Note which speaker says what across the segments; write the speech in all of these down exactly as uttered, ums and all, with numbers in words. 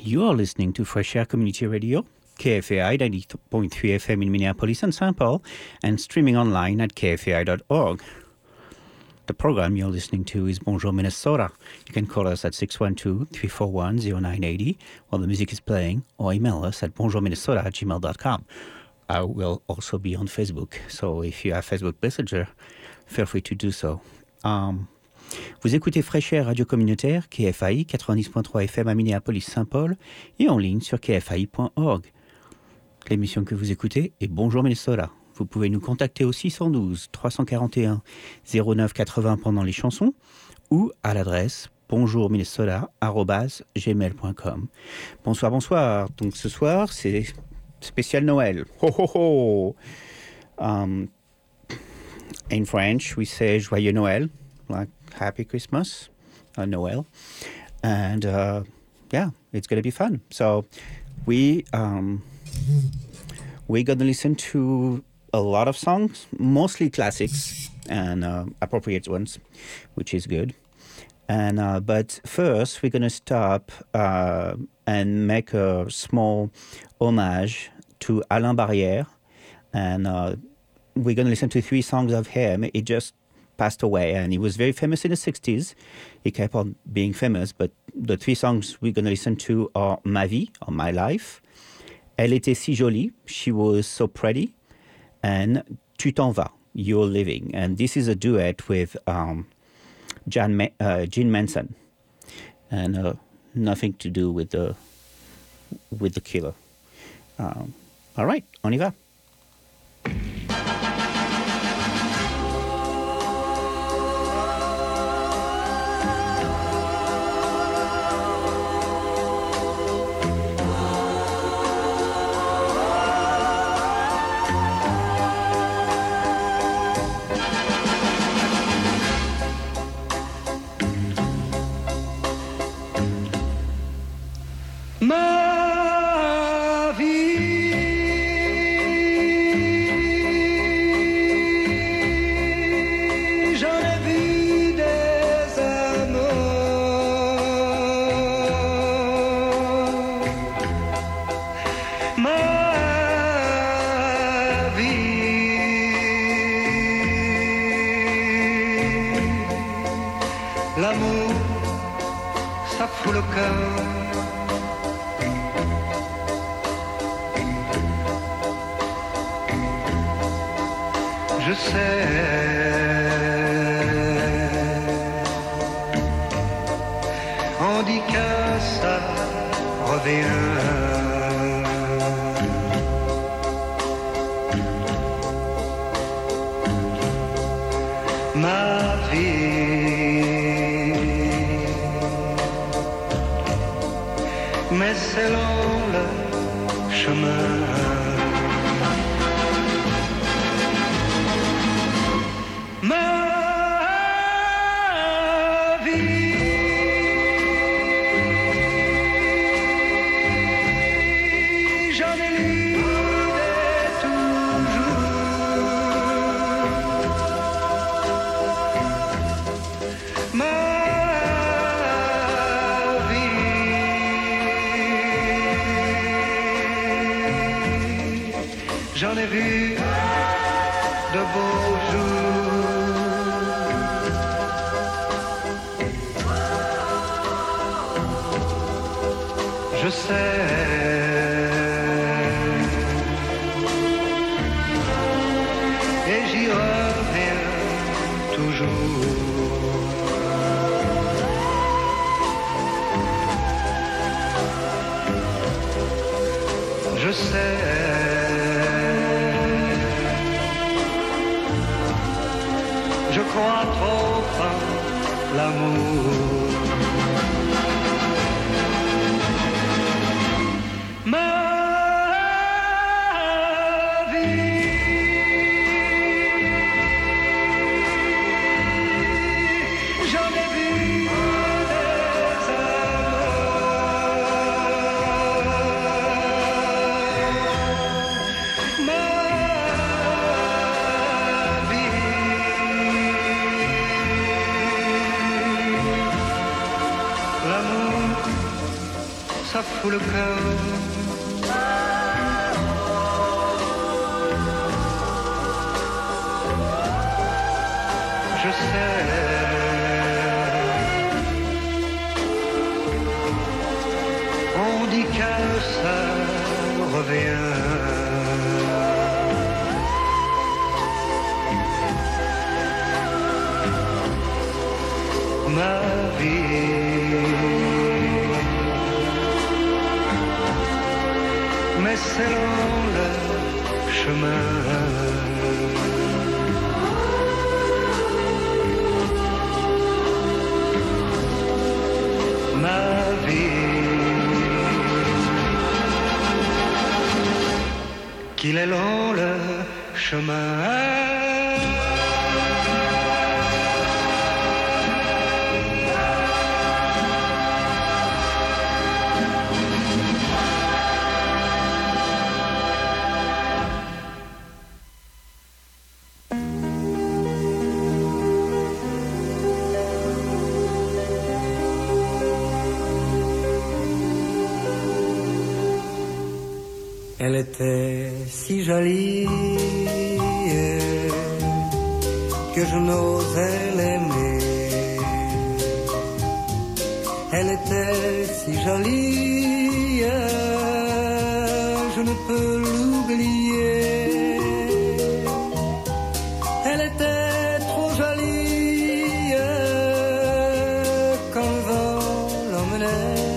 Speaker 1: You're listening to Fresh Air Community Radio, K F A I ninety point three F M in Minneapolis and Saint Paul, and streaming online at k f a i dot org. The program you're listening to is Bonjour Minnesota. You can call us at six one two, three four one, zero nine eight zero while the music is playing, or email us at bonjourminnesota at gmail dot com. I will also be on Facebook, so if you have Facebook Messenger, feel free to do so. Um, vous écoutez Fresh Air Radio Communautaire, K F A I quatre-vingt-dix point trois F M à Minneapolis-Saint-Paul et en ligne sur k f a i point org. L'émission que vous écoutez est Bonjour Minnesota. Vous pouvez nous contacter au six un deux, trois quatre un, zéro neuf quatre-vingts pendant les chansons ou à l'adresse bonjourminnesota arobase gmail point com. Bonsoir, bonsoir. Donc ce soir, c'est spécial Noël. Ho ho ho. Um, in French, we say Joyeux Noël, like Happy Christmas or Noël. And uh, yeah, it's going to be fun. So we, um, we're going to listen to a lot of songs, mostly classics and uh, appropriate ones, which is good. And uh, but first, we're going to stop uh, and make a small homage to Alain Barrière. And uh, we're going to listen to three songs of him. He just passed away, and he was very famous in the sixties. He kept on being famous, but the three songs we're going to listen to are Ma vie, or My Life, Elle était si jolie, She was so pretty, and Tu t'en vas, You're leaving. And this is a duet with um, Jan Ma- uh, Gene Manson, and uh, nothing to do with the with the killer. Um, all right, on y va.
Speaker 2: Ma vie, j'en ai vu des amours. Ma vie, l'amour, ça fout le cœur. Je sais, on dit que ça revient. Ma vie, mais c'est long le chemin. J'en ai vu de beaux jours. Je sais, et j'y reviens toujours. Je sais, je crois trop en l'amour. Ma vie, j'en ai vu des amours. Ma vie, ça fout le cœur. Je sais, on dit que ça revient. Ma vie, mais c'est long le chemin. Ma vie, qu'il est long le chemin.
Speaker 3: Elle était si jolie que je n'osais l'aimer. Elle était si jolie, je ne peux l'oublier. Elle était trop jolie quand le vent l'emmenait.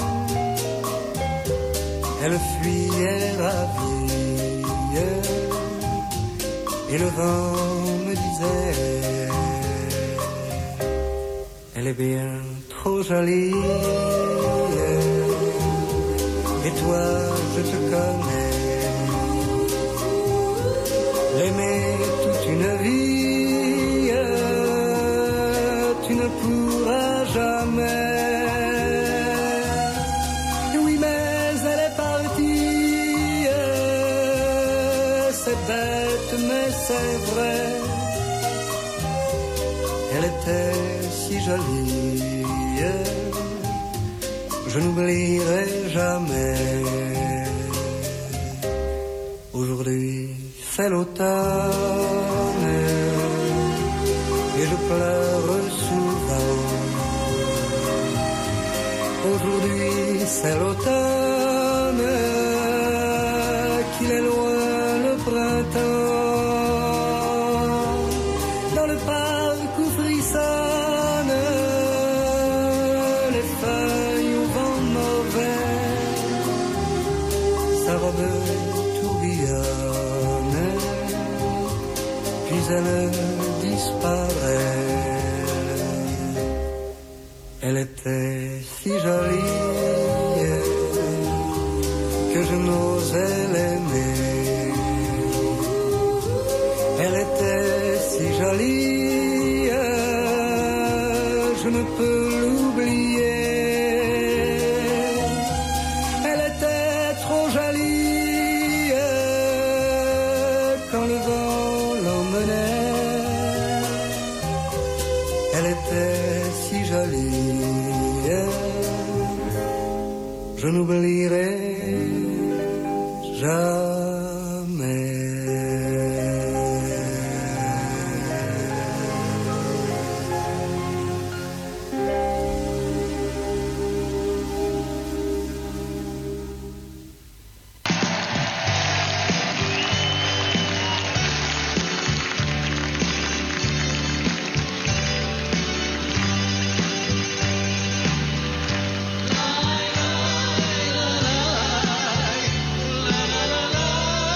Speaker 3: Elle fuyait ravie et le vent me disait: elle est bien trop jolie. Et toi, je te connais. L'aimer toute une vie, tu ne pourras jamais. Mais c'est vrai, elle était si jolie, je n'oublierai jamais. Aujourd'hui c'est l'automne et je pleure souvent. Aujourd'hui c'est l'automne, qu'il est loin le printemps. Tourbillonne, puis elle disparaît. Elle était si jolie que je n'osais l'aimer. Elle était si jolie, je ne peux l'oublier. Elle était trop jolie quand le vent l'emmenait. Elle était si jolie, je n'oublierai jamais.
Speaker 4: La la la la la.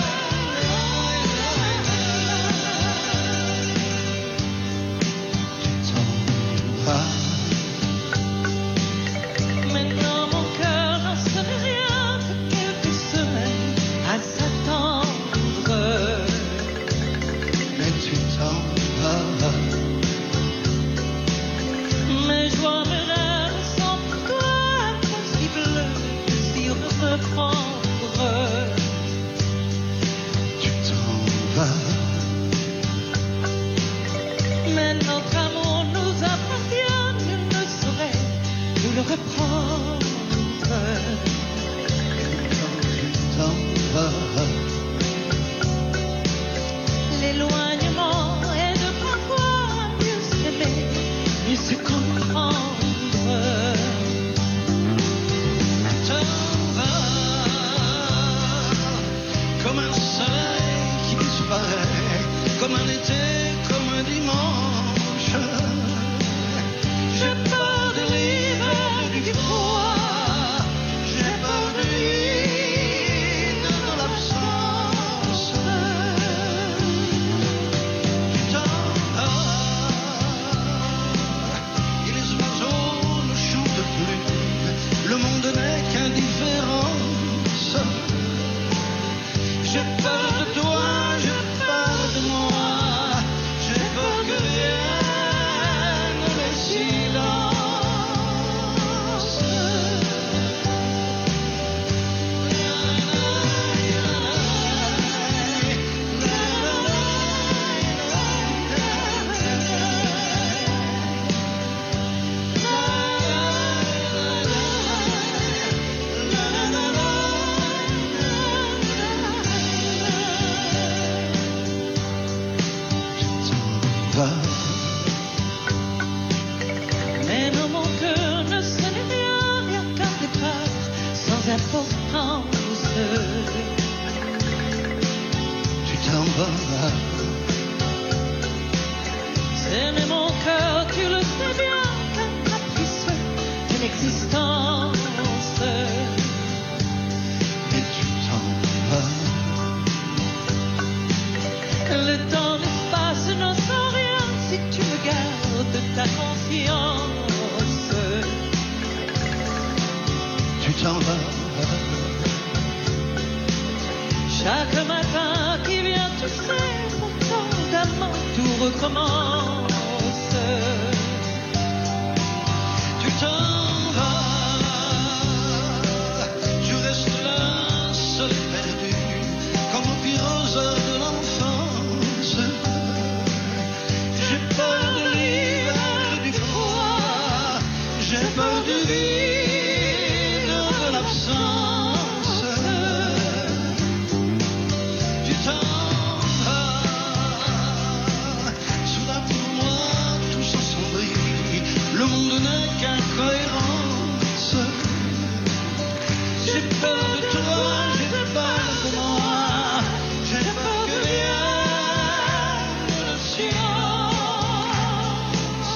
Speaker 4: tu t'en vas.
Speaker 5: Chaque matin qui vient, tu sais, pourtant d'amant, tout recommence. Tu t'en vas, je reste là, seul et perdu, comme au pire aux heures de l'enfance. J'ai peur de l'hiver, du froid, j'ai peur du vide, de l'absence. Tu t'en vas, soudain pour moi tout s'assombrit, le monde n'est qu'incohérence. J'ai peur de toi, j'ai peur de moi, j'ai peur que vienne le silence.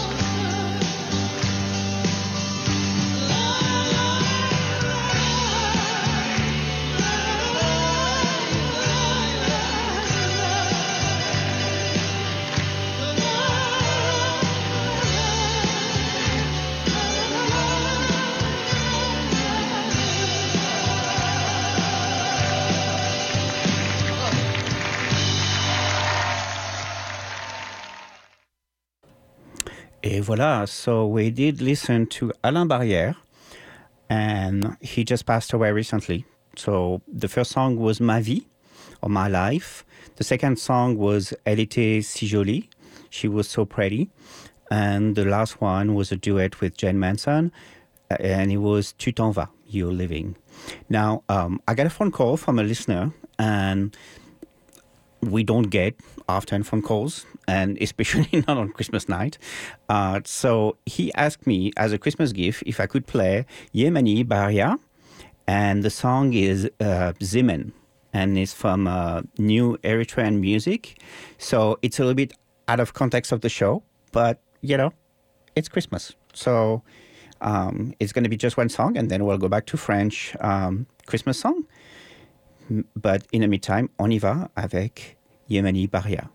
Speaker 1: Et voilà, so we did listen to Alain Barrière, and he just passed away recently. So the first song was Ma Vie, or My Life. The second song was Elle était si jolie, She Was So Pretty. And the last one was a duet with Jane Manson, and it was Tu t'en vas, You're Living. Now, um, I got a phone call from a listener, and we don't get often phone calls, and especially not on Christmas night. Uh, so he asked me as a Christmas gift if I could play Yemeni Barrière, and the song is uh, Zimen, and it's from uh, New Eritrean Music. So it's a little bit out of context of the show, but, you know, it's Christmas. So um, it's going to be just one song, and then we'll go back to French um, Christmas song. But in the meantime, on y va avec Yemeni Barrière.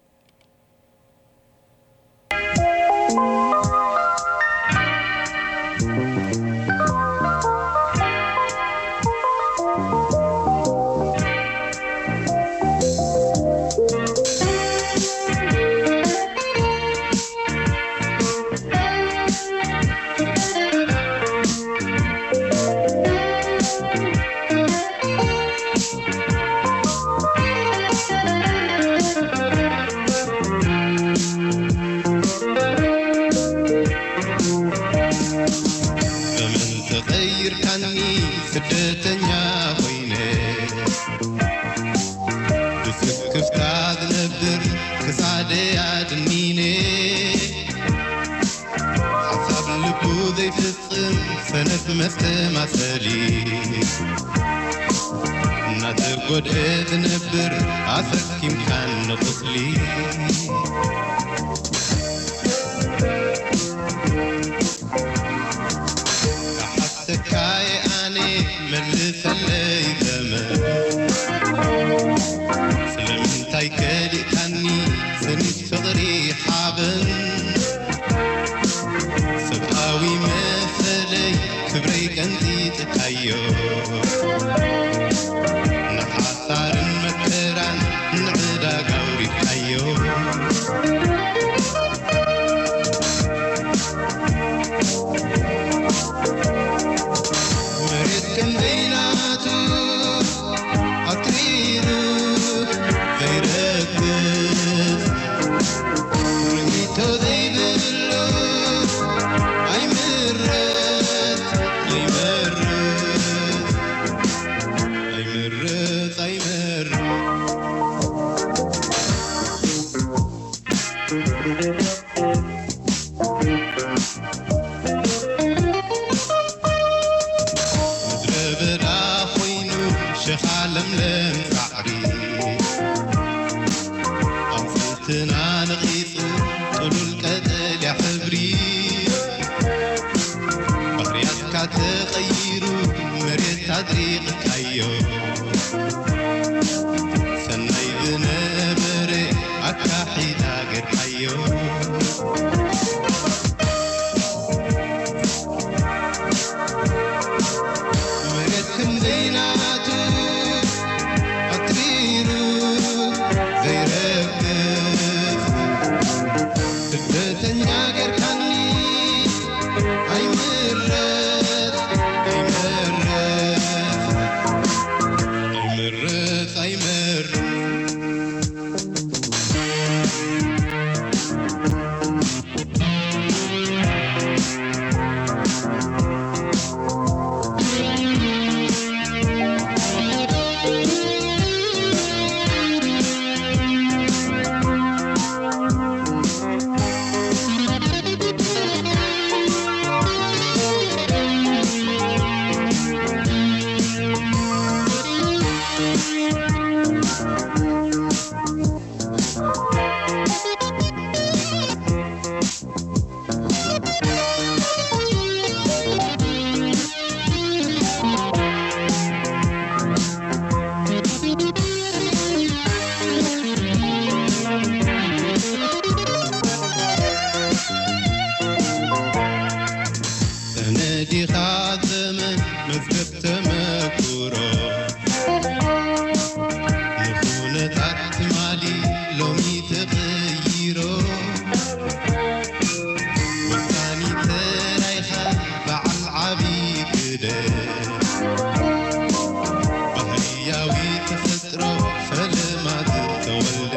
Speaker 6: مستمثلي نتقود نبر عفك يمكن طفلي حتى كاي أني من لثلي ثمن سلمتاي كالي كاني سني صغري حابن سبقاوي مثلي كبريك انتي تتحيو نحاثار المكران نعدا قوري تحيو مريد كم بيناتو عطرينو غيرك رميتو ذي بلو اي مرت اي مرت اي مرت اي مرت مدرب راخوينو شيخ عالم لمفعري أنصتنا نغيثو طول القتل يا حبري بغرياتك تغيرو مريت تدريق كايو سناي ذنبري أكاحي داقر حيو ተመኩሮ ንኹነታት ትማሊ ሎሚ ተቐይሮ ወሳኒ ተራይኻ በዓል ዓብዪ ክደ ባህርያዊ ተፈጥሮ ፈለማት ተወልደ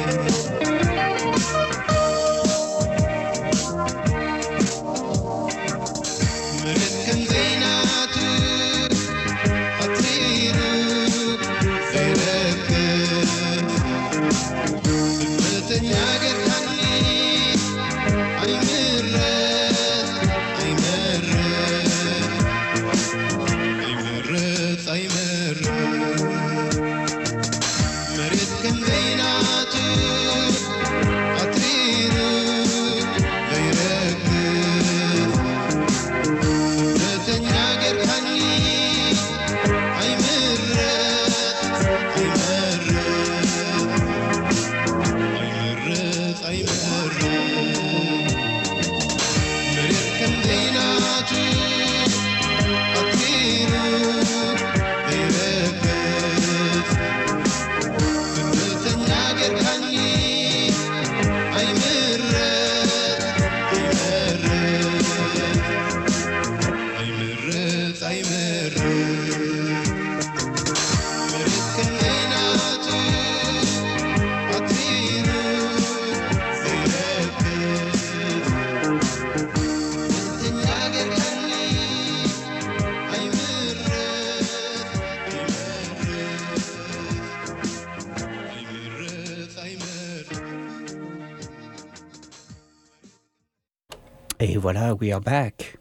Speaker 1: Et voila, we are back.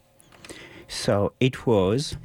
Speaker 1: So it was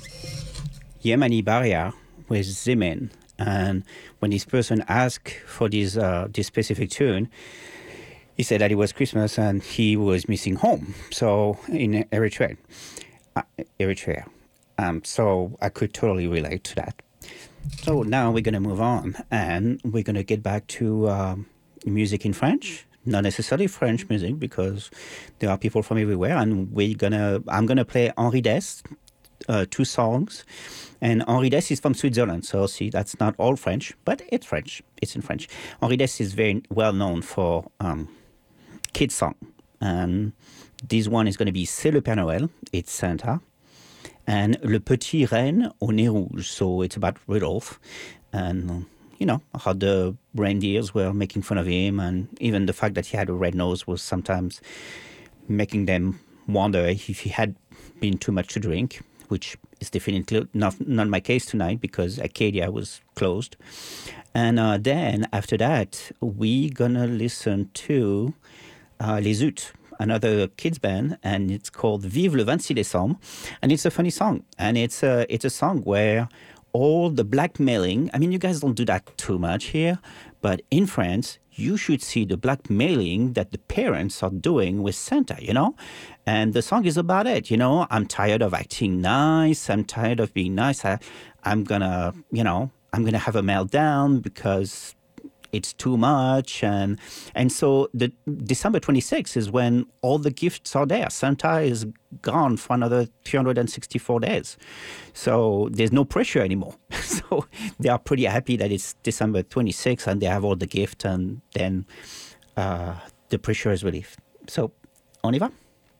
Speaker 1: Yemeni Baria with Zimin. And when this person asked for this, uh, this specific tune, he said that it was Christmas and he was missing home. So in Eritrea. Uh, Eritrea. Um, so I could totally relate to that. So now we're going to move on and we're going to get back to um, music in French. Not necessarily French music because there are people from everywhere, and we're gonna. I'm gonna play Henri Dess, uh, two songs, and Henri Dess is from Switzerland, so see that's not all French, but it's French. It's in French. Henri Dess is very well known for um, kids song, and this one is going to be C'est le Père Noël. It's Santa, and Le Petit Renne au Nez Rouge. So it's about Rudolph, and. Um, You know, how the reindeers were making fun of him, and even the fact that he had a red nose was sometimes making them wonder if he had been too much to drink, which is definitely not, not my case tonight because Acadia was closed. And uh, then after that, we're going to listen to uh, Les Utes, another kids band, and it's called Vive le vingt-six décembre. And it's a funny song, and it's a, it's a song where all the blackmailing, I mean, you guys don't do that too much here, but in France, you should see the blackmailing that the parents are doing with Santa, you know? And the song is about it, you know? I'm tired of acting nice. I'm tired of being nice. I, I'm gonna, you know, I'm gonna have a meltdown because it's too much. And and so the December twenty-sixth is when all the gifts are there. Santa is gone for another three hundred sixty-four days. So there's no pressure anymore. So they are pretty happy that it's December twenty-sixth and they have all the gifts, and then uh, the pressure is relieved. So, on y va?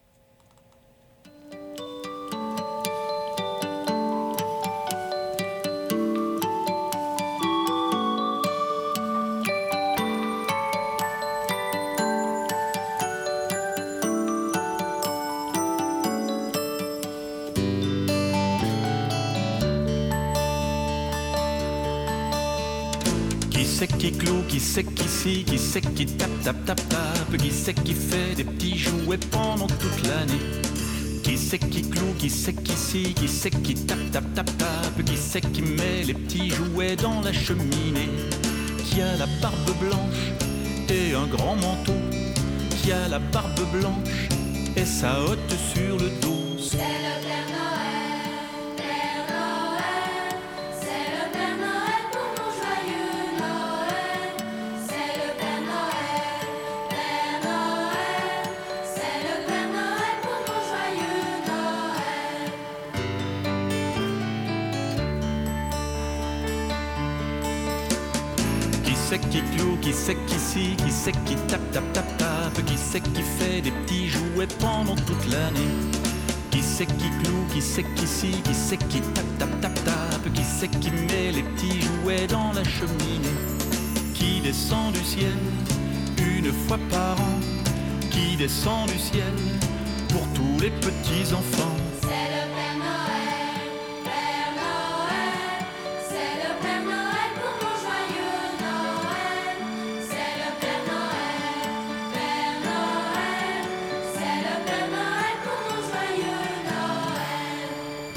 Speaker 4: Qui c'est qui cloue, qui c'est qui scie, qui c'est qui tape, tape, tape, tape, qui c'est qui fait des petits jouets pendant toute l'année. Qui c'est qui cloue, qui c'est qui scie, qui c'est qui tape, tape, tape, tape, qui c'est qui met les petits jouets dans la cheminée. Qui a la barbe blanche et un grand manteau, qui a la barbe blanche et sa hotte sur le dos.
Speaker 7: C'est le Père Noël, Père Noël, c'est le Père Noël pour mon joyeux Noël. C'est le Père Noël, Père Noël, c'est le Père Noël pour mon joyeux Noël.
Speaker 4: c'est qui cloue, qui c'est qui scie, qui c'est qui tape, tape, tape, tape, qui c'est qui fait des petits jouets pendant toute l'année. Qui c'est qui cloue, qui c'est qui scie, qui c'est qui tape, tape, tape, tape, qui c'est qui met les petits jouets dans la cheminée. Qui descend du ciel une fois par an, qui descend du ciel pour tous les petits enfants.
Speaker 7: C'est le Père Noël, Père Noël, c'est le Père Noël pour mon joyeux Noël. C'est le Père Noël, Père Noël, c'est le Père Noël pour mon joyeux Noël.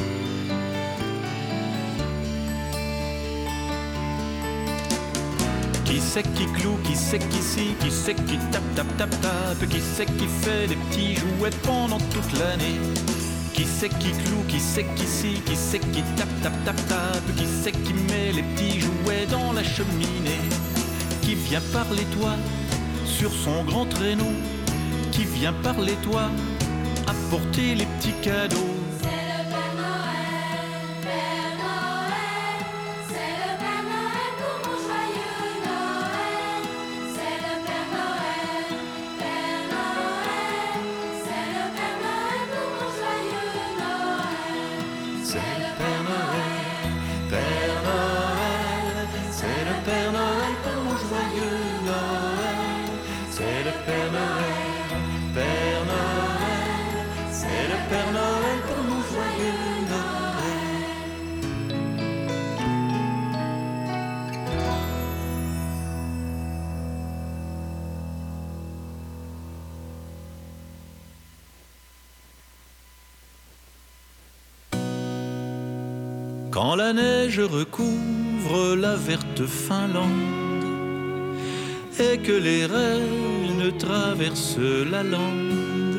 Speaker 4: Qui c'est qui cloue, qui c'est qui scie, qui c'est qui tape, tape, tape, tape, qui c'est qui fait des petits jouets pendant toute l'année. Qui c'est qui cloue, qui c'est qui scie, qui c'est qui tape, tape, tape, tape, qui c'est qui met les petits jouets dans la cheminée. Qui vient par les toits sur son grand traîneau, qui vient par les toits apporter les petits cadeaux.
Speaker 7: C'est le Père Noël, Père Noël, c'est le Père Noël pour mon joyeux Noël. C'est le Père Noël, Père Noël, c'est le Père Noël pour mon joyeux Noël.
Speaker 4: C'est le Père Noël, Père Noël, c'est le Père Noël pour mon joyeux Noël. C'est le Père Noël, Père Noël, c'est le Père Noël pour mon joyeux Noël. Quand la neige recouvre la verte Finlande et que les reines traversent la lande,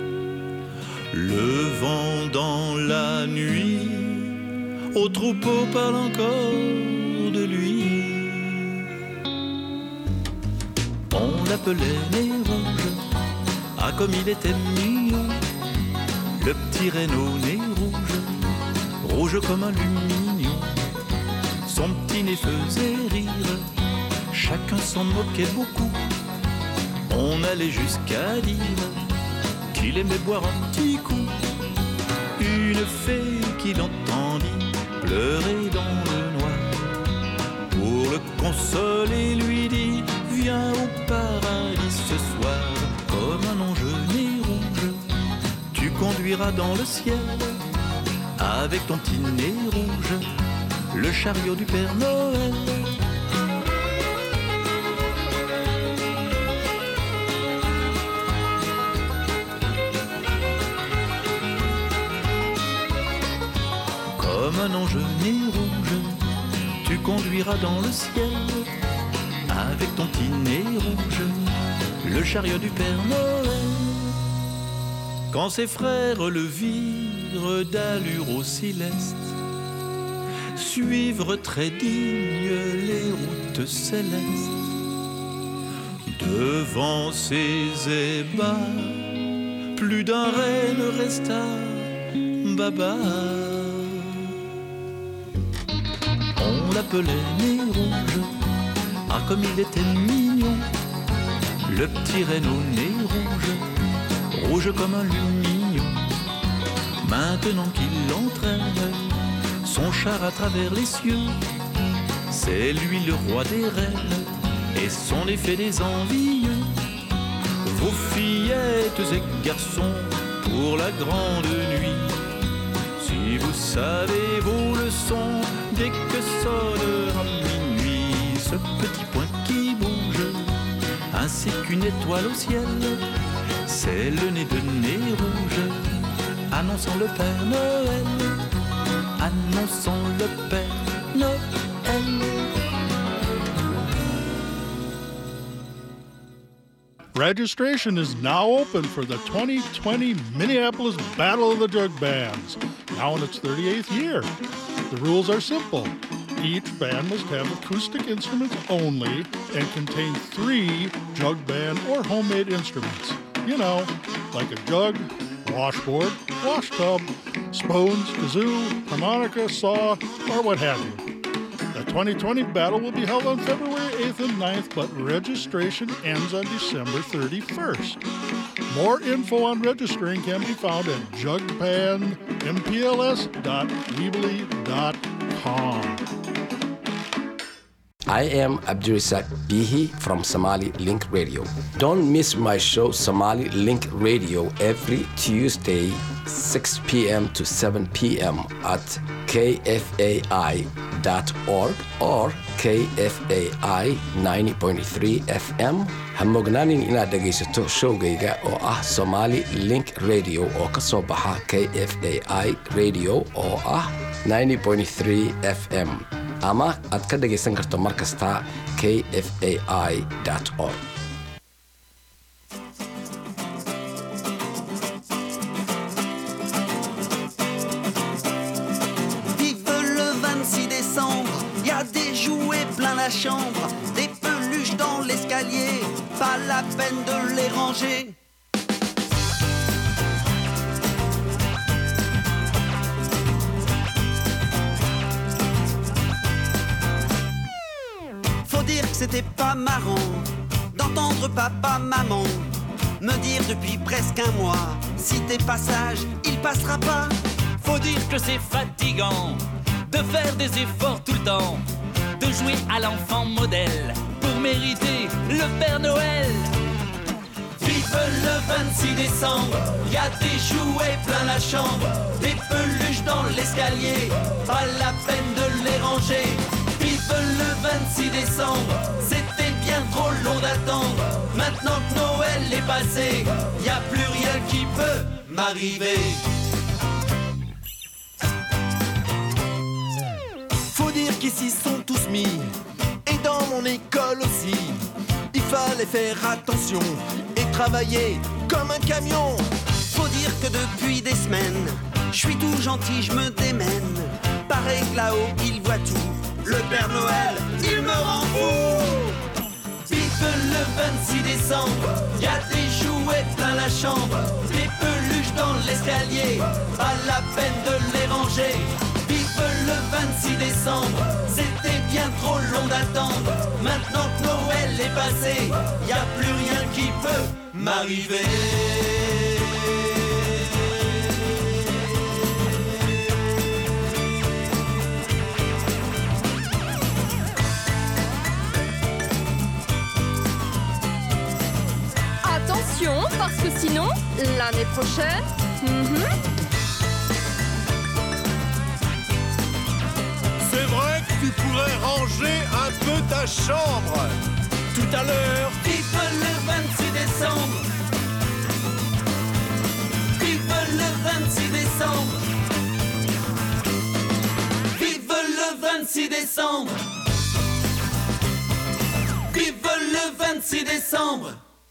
Speaker 4: le vent dans la nuit au troupeau parle encore de lui. On l'appelait Nez Rouge, ah comme il était mignon, le petit Renaud Nez Rouge, rouge comme un lumignon. Son petit nez faisait rire, chacun s'en moquait beaucoup. On allait jusqu'à dire qu'il aimait boire un petit coup. Une fée qui l'entendit pleurer dans le noir, pour le consoler lui dit: viens au paradis ce soir. Comme un ange Nez Rouge, tu conduiras dans le ciel avec ton petit nez rouge le chariot du Père Noël. Comme un ange Nez Rouge, tu conduiras dans le ciel avec ton petit nez rouge le chariot du Père Noël. Quand ses frères le virent d'allure aussi leste, suivre très digne les routes célestes, devant ces ébats, plus d'un reine resta baba. On l'appelait Nez Rouge, ah comme il était mignon, le petit Renaud Nez Rouge, rouge comme un lumignon. Maintenant qu'il entraîne son char à travers les cieux, c'est lui le roi des reines et son effet des envieux. Vos fillettes et garçons pour la grande nuit, si vous savez vos leçons dès que sonnera minuit, ce petit point qui bouge ainsi qu'une étoile au ciel, c'est le nez de Nez Rouge, annonçant le Père Noël, annonçant le Père Noël.
Speaker 8: Registration is now open for the twenty twenty Minneapolis Battle of the Jug Bands, now in its thirty-eighth year. The rules are simple. Each band must have acoustic instruments only and contain three jug band or homemade instruments. You know, like a jug, washboard, wash tub, spoons, kazoo, harmonica, saw, or what have you. The twenty twenty battle will be held on February eighth and ninth, but registration ends on December thirty-first. More info on registering can be found at jugpan m p l s dot weebly dot com.
Speaker 9: I am Abdurizak Bihi from Somali Link Radio. Don't miss my show Somali Link Radio every Tuesday, six p.m. to seven p.m. at k f a i dot org or K F A I ninety point three F M. Ha mognaanin inaad dhegaysato showgayga oo ah Somali Link Radio oo ka soo baxa K F A I Radio oo ah ninety point three F M. ama aad ka dhagaysan karto mar kasta k f a i dot org.
Speaker 10: Vive le vingt-six décembre, y a des jouets plein la chambre, des peluches dans l'escalier, pas la peine de les ranger. Dire que c'était pas marrant d'entendre papa, maman me dire depuis presque un mois si t'es pas sage, il passera pas.
Speaker 11: Faut dire que c'est fatigant de faire des efforts tout le temps, de jouer à l'enfant modèle pour mériter le Père Noël.
Speaker 10: Vive le vingt-six décembre, y a des jouets plein la chambre, des peluches dans l'escalier, pas la peine de les ranger. Vive le vingt-six décembre, c'était bien trop long d'attendre. Maintenant que Noël est passé, y a plus rien qui peut m'arriver. Faut dire qu'ici sont tous mis, et dans mon école aussi. Il fallait faire attention et travailler comme un camion. Faut dire que depuis des semaines, je suis tout gentil, je me démène. Pareil que là-haut, il voit tout. Le Père Noël, il me rend fou. Vive le vingt-six décembre, y a des jouets plein la chambre, des peluches dans l'escalier, pas la peine de les ranger. Vive le vingt-six décembre, c'était bien trop long d'attendre. Maintenant que Noël est passé, y a plus rien qui peut m'arriver.
Speaker 12: Parce que sinon, l'année prochaine... Mm-hmm.
Speaker 13: C'est vrai que tu pourrais ranger un peu ta chambre. Tout à l'heure.
Speaker 10: Vive le vingt-six décembre. Vive le vingt-six décembre. Vive le vingt-six décembre. Vive le vingt-six décembre.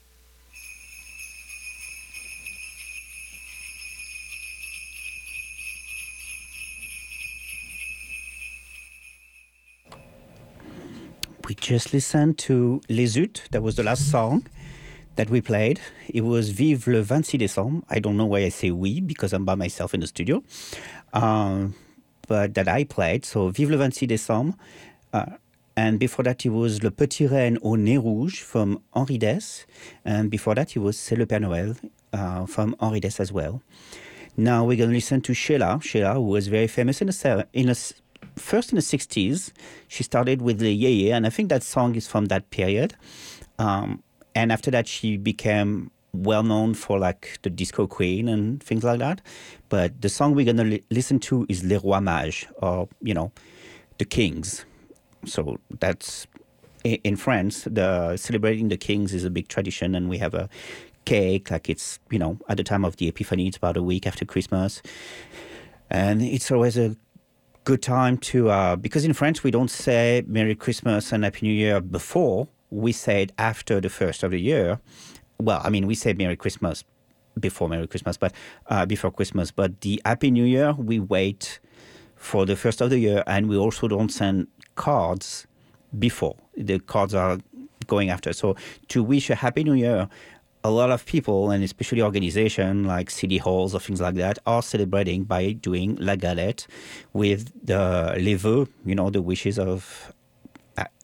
Speaker 1: We just listened to Les Ut. That was the last song that we played. It was Vive le vingt-six décembre. I don't know why I say we, because I'm by myself in the studio. Um, but that I played. So Vive le vingt-six décembre. Uh, and before that, it was Le Petit Renne au Nez Rouge from Henri Dess. And before that, it was C'est le Père Noël uh, from Henri Dess as well. Now we're going to listen to Sheila. Sheila, who was very famous in the in a first in the sixties, she started with the Yeah Yeah, and I think that song is from that period. Um, and after that, she became well known for like the disco queen and things like that. But the song we're going to li- listen to is Les Rois Mages, or, you know, the kings. So that's, in France, the celebrating the kings is a big tradition, and we have a cake, like it's, you know, at the time of the Epiphany, it's about a week after Christmas. And it's always a good time to, uh, because in French, we don't say Merry Christmas and Happy New Year before, we say it after the first of the year. Well, I mean, we say Merry Christmas before Merry Christmas, but uh, before Christmas. But the Happy New Year, we wait for the first of the year, and we also don't send cards before. The cards are going after. So to wish a Happy New Year, a lot of people, and especially organizations like city halls or things like that, are celebrating by doing la galette with the les vœux, you know, the wishes of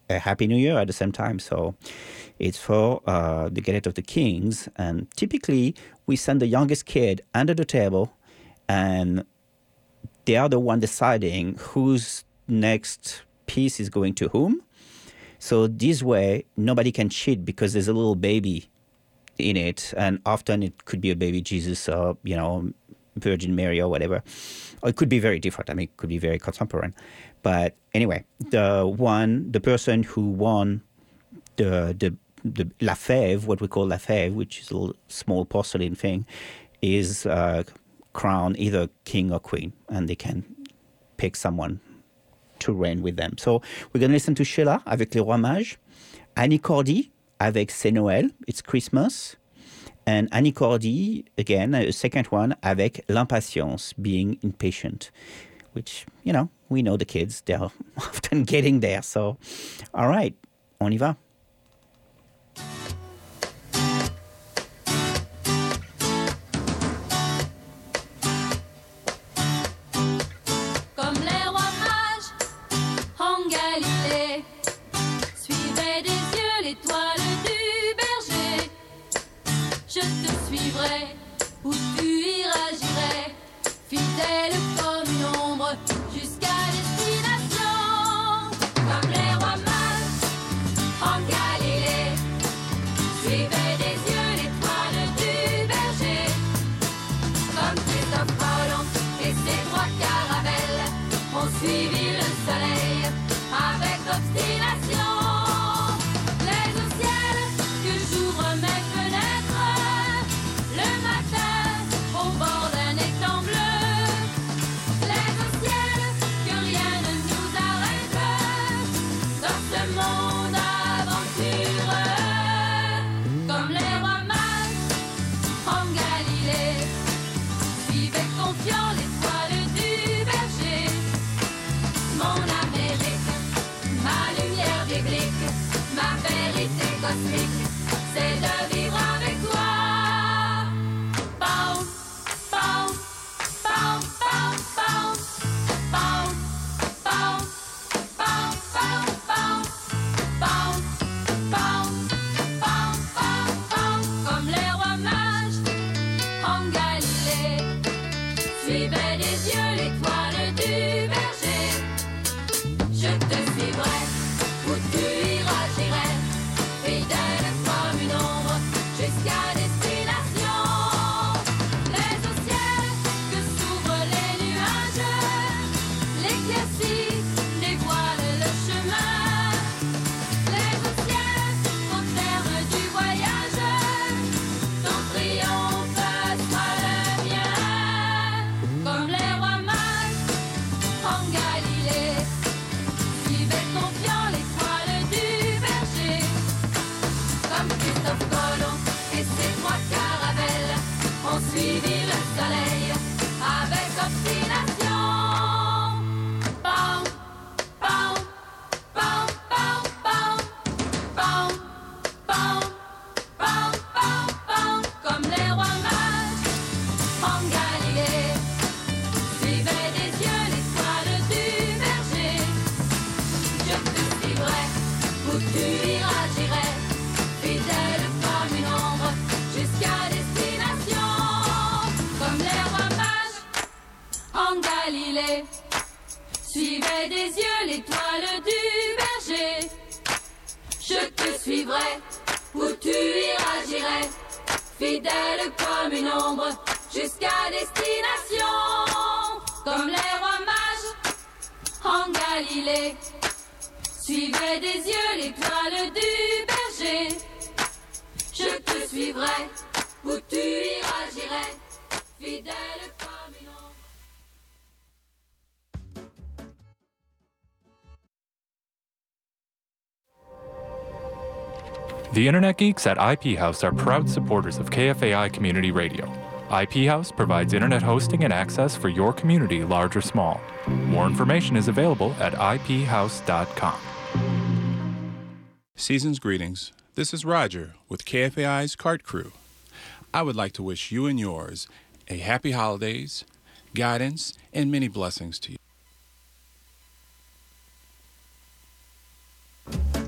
Speaker 1: a Happy New Year at the same time. So it's for uh, the Galette of the Kings. And typically, we send the youngest kid under the table, and they are the one deciding whose next piece is going to whom. So this way, nobody can cheat because there's a little baby in it. And often it could be a baby Jesus or, you know, Virgin Mary or whatever. Or it could be very different. I mean, it could be very contemporary. But anyway, the one, the person who won the the the la fève, what we call la fève, which is a little small porcelain thing, is uh, crowned either king or queen, and they can pick someone to reign with them. So we're going to listen to Sheila avec Les Rois Mages, Annie Cordy avec C'est Noël, It's Christmas, and Annie Cordy, again, a second one, avec L'Impatience, being impatient, which, you know, we know the kids, they're often getting there. So, all right, on y va.
Speaker 7: Comme les rois mages en Galilée, suivez des yeux l'étoile du berger. Je te suivrai, où tu iras, j'irai, fidèle comme une ombre, jusqu'à destination. Comme les rois mages en Galilée, suivez des yeux l'étoile du berger. Comme Christophe Colomb et ses trois caravelles ont suivi le soleil avec obstination. Les au ciel que j'ouvre mes fenêtres le matin au bord d'un étang bleu. Les au ciel que rien ne nous arrête dans ce monde aventureux. Comme les rois mages en Galilée, suivez confiant l'étoile du berger. Mon Amérique, ma lumière biblique, ma vérité cosmique, c'est de vivre avec toi. Pow, pow, pow, pow, pow, pow, pow, pow, pow, pow, pow, pow, pow, pow, pow. Comme les rois mages en Galilée, suivez des yeux l'étoile du berger. Je te suivrai, où tu iras, j'irai, fidèle comme une ombre, jusqu'à destination. Les au ciel que s'ouvrent les nuages, l'éclaircie dévoile le chemin. Les au ciel au terme du voyage, ton triomphe sera le mien. Comme les rois mages en Galilée, suivez confiant l'étoile du berger. Comme Christophe Colomb et ses trois caravelles ont suivi le soleil avec obstination. Pow, pow, pow, pow, pow, pow, pow, pow, pow, pow. Comme les rois mages en Galilée, suivez des yeux l'étoile du berger. Je te suivrai, où tu iras, j'irai, fidèle comme une ombre, jusqu'à destination. Comme les rois mages en Galilée, suivez des yeux l'étoile du berger. Je te suivrai, où tu iras, j'irai, fidèle comme une ombre, jusqu'à destination. Comme les rois mages en Galilée, suivez des yeux l'étoile du berger. Je te suivrai, où tu iras, j'irai, fidèle comme une ombre.
Speaker 14: The Internet Geeks at I P House are proud supporters of K F A I Community Radio. I P House provides internet hosting and access for your community, large or small. More information is available at I P house dot com.
Speaker 15: Season's greetings. This is Roger with K F A I's Cart Crew. I would like to wish you and yours a happy holidays, guidance, and many blessings to you.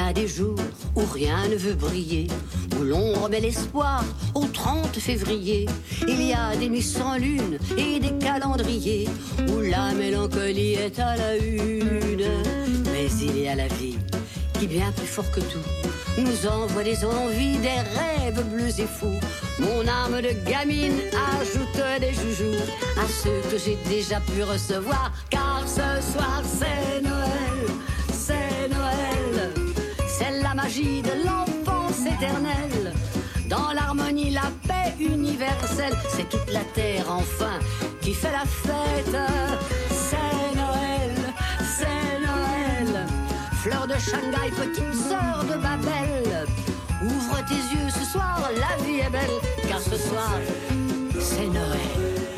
Speaker 16: a des jours où rien ne veut briller, où l'on remet l'espoir au trente février. Il y a des nuits sans lune et des calendriers où la mélancolie est à la une. Mais il y a la vie qui, bien plus fort que tout, nous envoie des envies, des rêves bleus et fous. Mon âme de gamine ajoute des joujoux à ceux que j'ai déjà pu recevoir. Car ce soir c'est Noël, c'est Noël, c'est la magie de l'enfance éternelle. Dans l'harmonie, la paix universelle, c'est toute la terre enfin qui fait la fête. C'est Noël, c'est Noël, fleur de Shanghai, petite sœur de Babel. Ouvre tes yeux ce soir, la vie est belle, car ce soir, c'est Noël.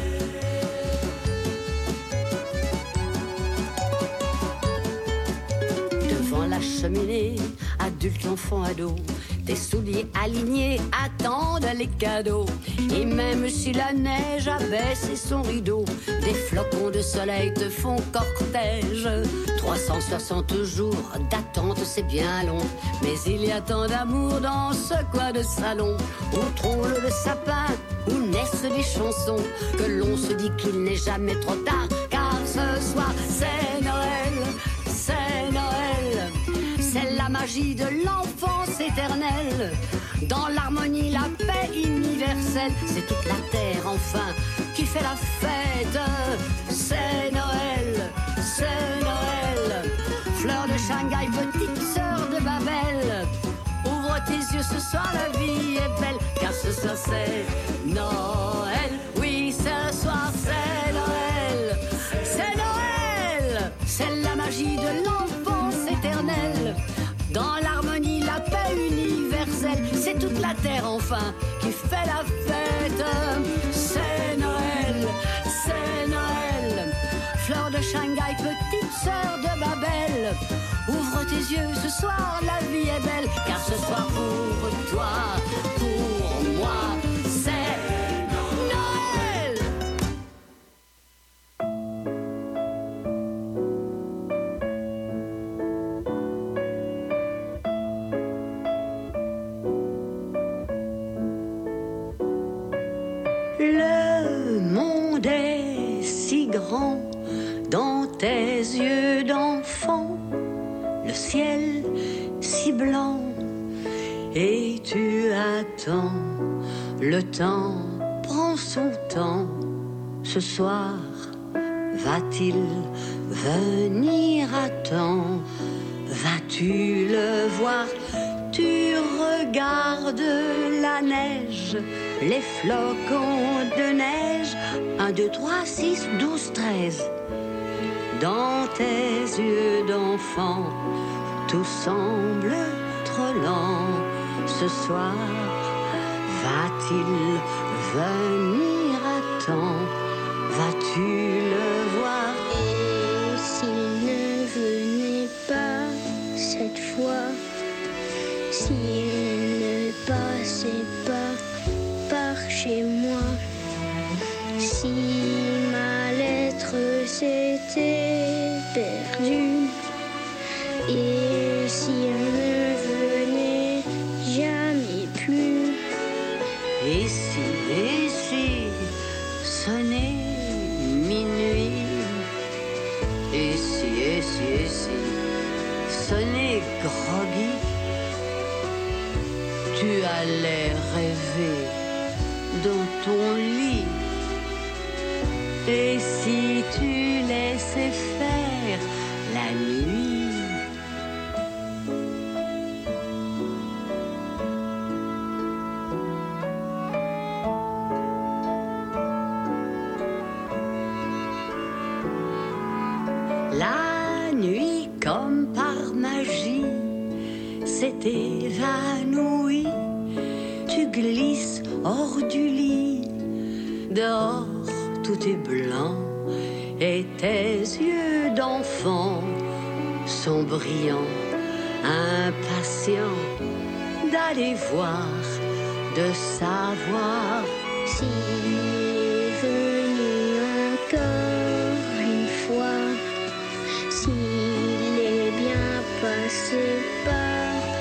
Speaker 16: Devant la cheminée, adultes, enfants, ados, des souliers alignés attendent les cadeaux. Et même si la neige a baissé son rideau, des flocons de soleil te font cortège. trois cent soixante jours d'attente, c'est bien long, mais il y a tant d'amour dans ce coin de salon. Où trône le sapin, où naissent les chansons, que l'on se dit qu'il n'est jamais trop tard. Car ce soir c'est Noël, c'est Noël, c'est la magie de l'enfance éternelle. Dans l'harmonie, la paix universelle, c'est toute la terre enfin qui fait la fête. C'est Noël, c'est Noël, fleur de Shanghai, petite sœur de Babel. Ouvre tes yeux ce soir, la vie est belle, car ce soir c'est Noël. Oui, ce soir c'est Noël, c'est Noël, c'est la magie de l'enfance éternelle. Dans l'harmonie, la paix universelle, c'est toute la terre enfin qui fait la fête. C'est Noël, c'est Noël, fleur de Shanghai, petite sœur de Babel. Ouvre tes yeux ce soir, la vie est belle, car ce soir pour toi, pour moi, c'est Noël. Le monde est si grand dans tes yeux d'enfant, le ciel si blanc, et tu attends. Le temps prend son temps. Ce soir, va-t-il venir à temps? Vas-tu le voir? Tu regardes la neige, les flocons de neige. Un, deux, trois, six, douze, treize. Dans tes yeux d'enfant, tout semble trop lent. Ce soir, va-t-il venir à temps? Vas-tu le voir?
Speaker 17: Et s'il ne venait pas cette fois, s'il ne passait pas par chez moi, si ma lettre s'était perdue, et s'il ne venait jamais plus,
Speaker 16: et si, et si sonnait minuit, et si, et si, et si sonnait groggy, tu allais rêver dans ton lit. Et si tu laissais faire la nuit, la nuit comme par magie s'est évanouie. Tu glisses hors du lit, dehors tout est blanc, et tes yeux d'enfant sont brillants, impatients d'aller voir, de savoir
Speaker 17: s'il est venu encore une fois, s'il est bien passé par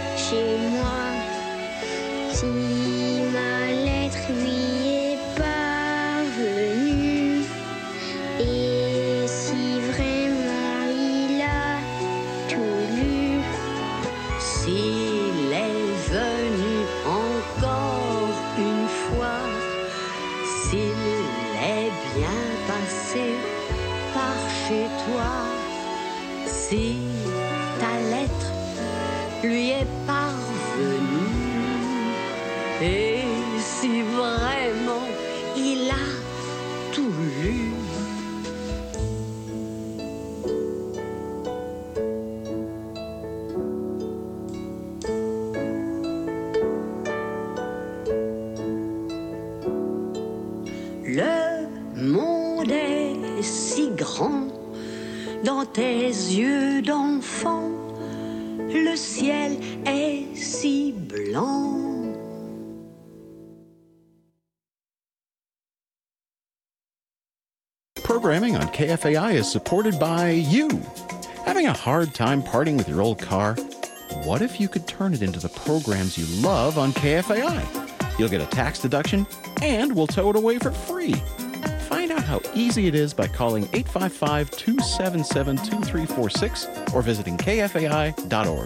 Speaker 16: est bien passé par chez toi. Si ta lettre lui est parvenue, et si vraiment il a tout lu, le monde est si grand dans tes yeux d'enfant, le ciel est si blanc.
Speaker 18: Programming on K F A I is supported by you. Having a hard time parting with your old car? What if you could turn it into the programs you love on K F A I? You'll get a tax deduction and we'll tow it away for free. Find out how easy it is by calling eight five five, two seven seven, two three four six or visiting K F A I dot org.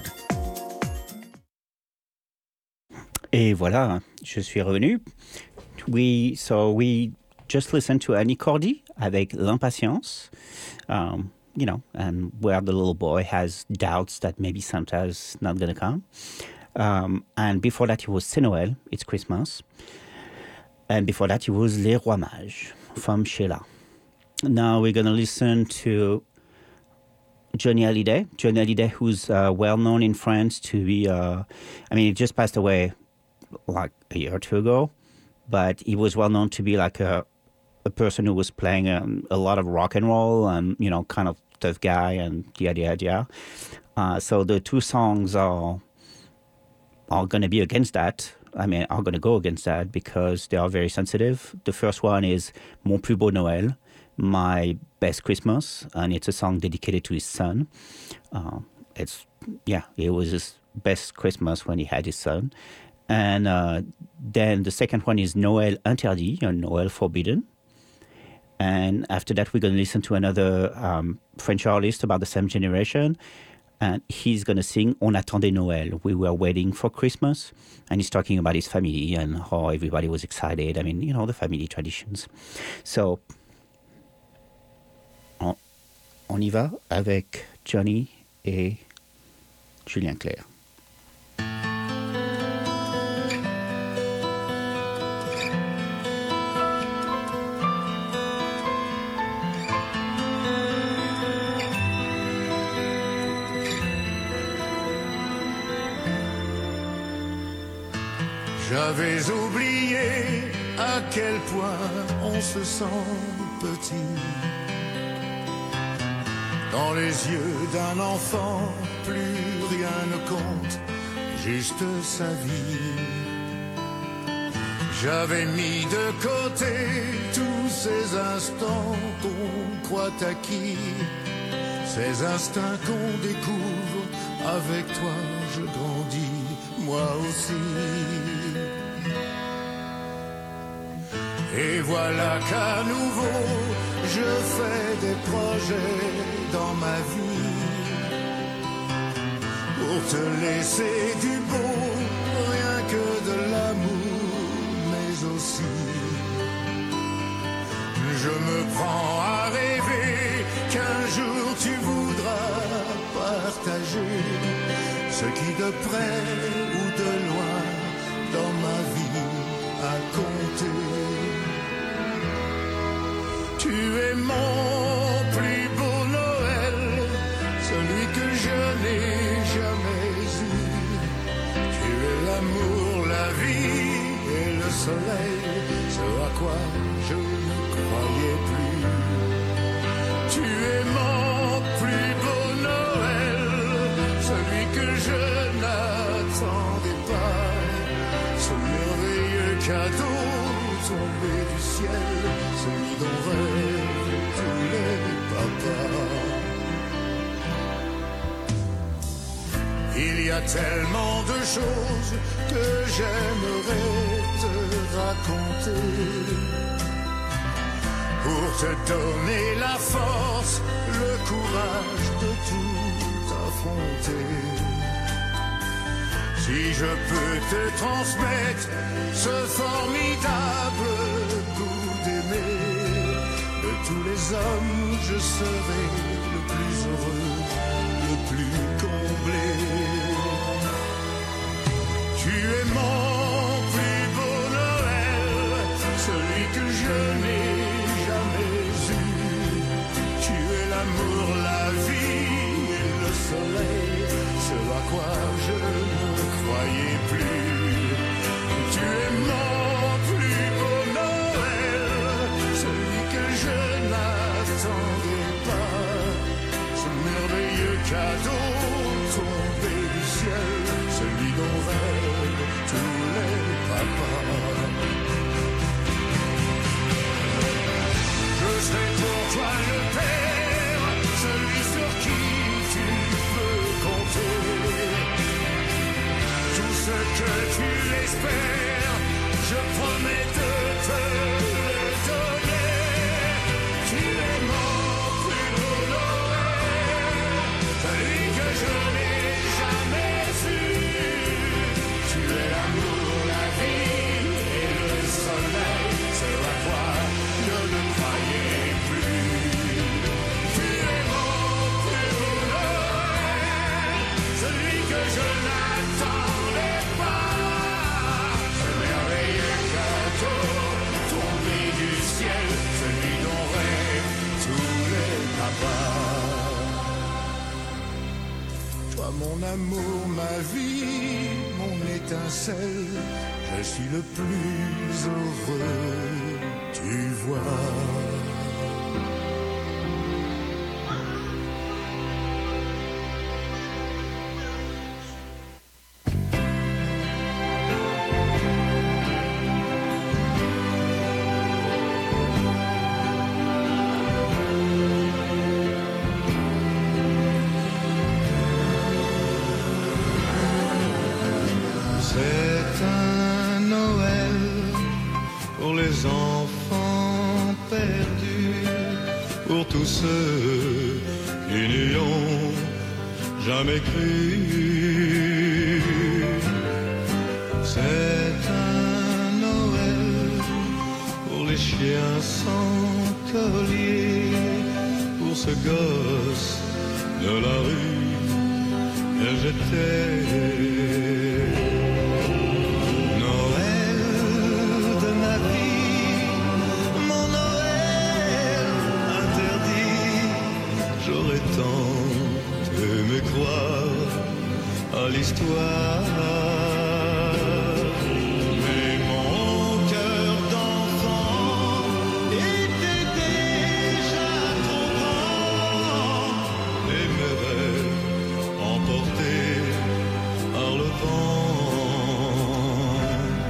Speaker 1: Et voilà, je suis revenu. We, so we just listened to Annie Cordy avec L'Impatience, um, you know, and where the little boy has doubts that maybe Santa's not going to come. Um, and before that, it was C'est Noël, It's Christmas. And before that, it was Les Rois Mages from Sheila. Now we're going to listen to Johnny Hallyday. Johnny Hallyday, who's uh, well known in France to be, uh, I mean, he just passed away like a year or two ago, but he was well known to be like a, a person who was playing um, a lot of rock and roll and, you know, kind of tough guy and yada, yada, yada. Uh, so the two songs are, are going to be against that. I mean, are going to go against that because they are very sensitive. The first one is Mon plus beau Noël, My Best Christmas, and it's a song dedicated to his son. Uh, it's, yeah, it was his best Christmas when he had his son. And uh, then the second one is Noël Interdit, or Noël Forbidden. And after that, we're going to listen to another um, French artist about the same generation. And he's going to sing On attendait Noël. We were waiting for Christmas. And he's talking about his family and how everybody was excited. I mean, you know, the family traditions. So, on, on y va avec Johnny et Julien Clerc.
Speaker 19: J'avais oublié à quel point on se sent petit. Dans les yeux d'un enfant, plus rien ne compte, juste sa vie. J'avais mis de côté tous ces instants qu'on croit acquis, ces instincts qu'on découvre. Avec toi, je grandis, moi aussi. Et voilà qu'à nouveau, je fais des projets dans ma vie pour te laisser du beau, rien que de l'amour, mais aussi je me prends à rêver qu'un jour tu voudras partager ce qui de près ou de loin dans ma vie a compté. Tu es mon plus beau Noël, celui que je n'ai jamais eu. Tu es l'amour, la vie et le soleil, ce à quoi je ne croyais plus. Tu es mon plus beau Noël, celui que je n'attendais pas, ce merveilleux cadeau tombé du ciel, celui dont rêvent tous les papas. Il y a tellement de choses que j'aimerais te raconter pour te donner la force, le courage de tout affronter. Si je peux te transmettre ce formidable goût d'aimer, tous les hommes, je serai le plus heureux, le plus comblé. Tu es mon plus beau Noël, celui que je n'ai jamais eu. Tu es l'amour, la vie et le soleil, ce à quoi je ne croyais plus. Tu es mon plus beau Noël, celui que je n'attendais pas. Ce merveilleux cadeau tombé du ciel, celui dont rêvent tous les papas. Je serai pour toi le père, celui sur qui tu peux compter. Tout ce que tu espères, je promets de te le donner. Tu es mon plus beau Noël, celui que je n'ai jamais eu. Tu es l'amour, la vie et le soleil, ce à quoi je ne croyais plus. Tu es mon plus beau Noël, celui que je n'attendais pas. Ce merveilleux cadeau tombé du ciel, celui dont rêvent tous les papas. Toi mon amour, ma vie, mon étincelle, je suis le plus heureux, tu vois. C'est un Noël pour les enfants perdus, pour tous ceux qui n'y ont jamais cru. C'est un Noël pour les chiens sans collier, pour ce gosse de la rue que j'étais. J'aurais tant aimé croire à l'histoire, mais mon cœur d'enfant était déjà trop grand et mes rêves emportés par le vent.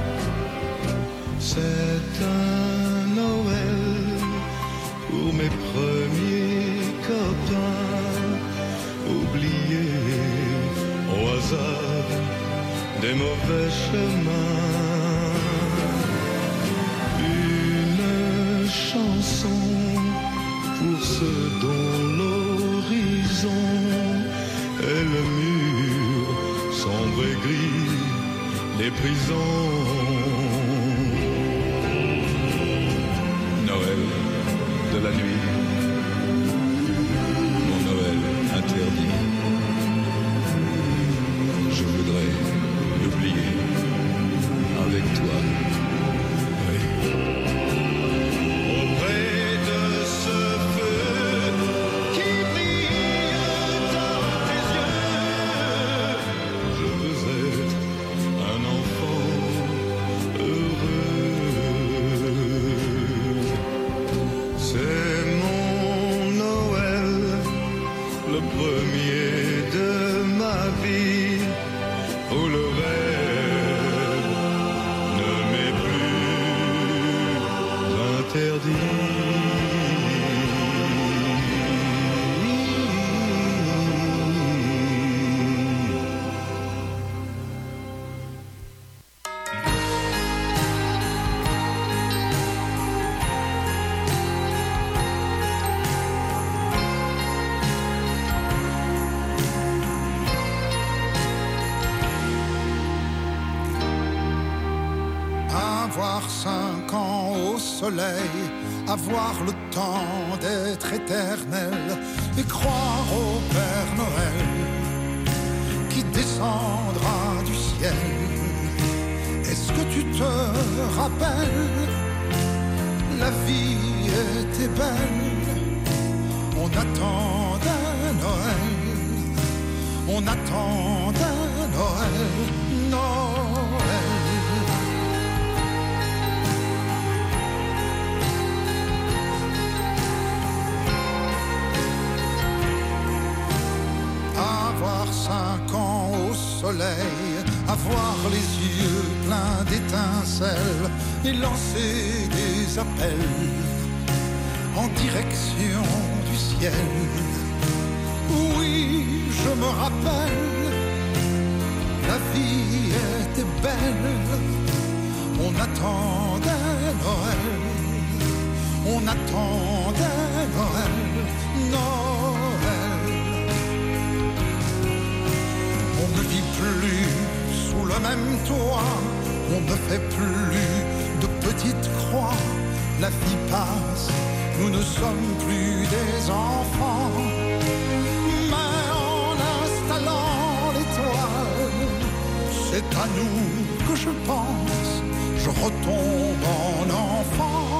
Speaker 19: C'est un Noël pour mes premiers copains, oubliés au hasard des mauvais chemins. Une chanson pour ceux dont l'horizon est le mur sombre et gris des prisons. Noël de la nuit, mon Noël interdit. Je voudrais l'oublier avec toi. Oui. Auprès de ce feu qui brille dans tes yeux, je veux être un enfant heureux. C'est mon Noël, le premier de ma vie, où le rêve ne m'est plus interdit.
Speaker 20: Avoir cinq ans au soleil,
Speaker 19: avoir le temps d'être éternel et croire au Père Noël qui descendra du ciel. Est-ce que tu te rappelles, la vie était belle, on attendait Noël, on attendait Noël, Noël. Avoir cinq ans au soleil, avoir les yeux pleins d'étincelles et lancer des appels en direction du ciel. Oui, je me rappelle, la vie était belle, on attendait Noël, on attendait Noël, Noël. On ne vit plus sous le même toit, on ne fait plus de petites croix. La vie passe, nous ne sommes plus des enfants. Mais en installant l'étoile, c'est à nous que je pense, je retombe en enfance.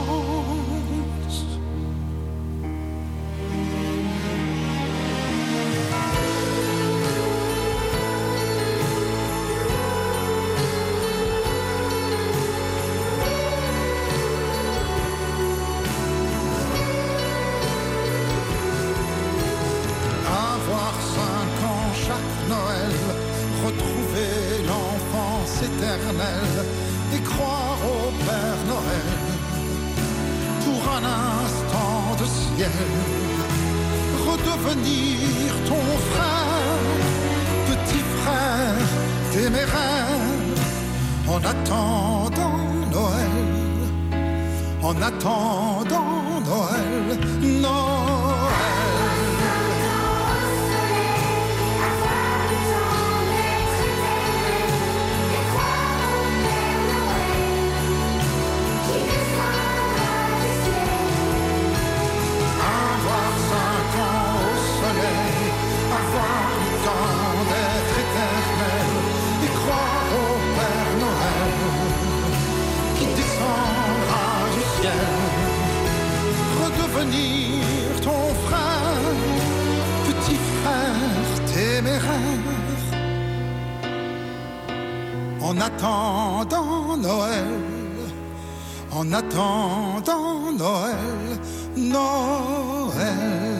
Speaker 19: Et croire au Père Noël pour un instant de ciel, redevenir ton frère, petit frère téméraire, en attendant Noël, en attendant Noël, Noël. Redevenir ton frère, petit frère téméraire, en attendant Noël, en attendant Noël, Noël.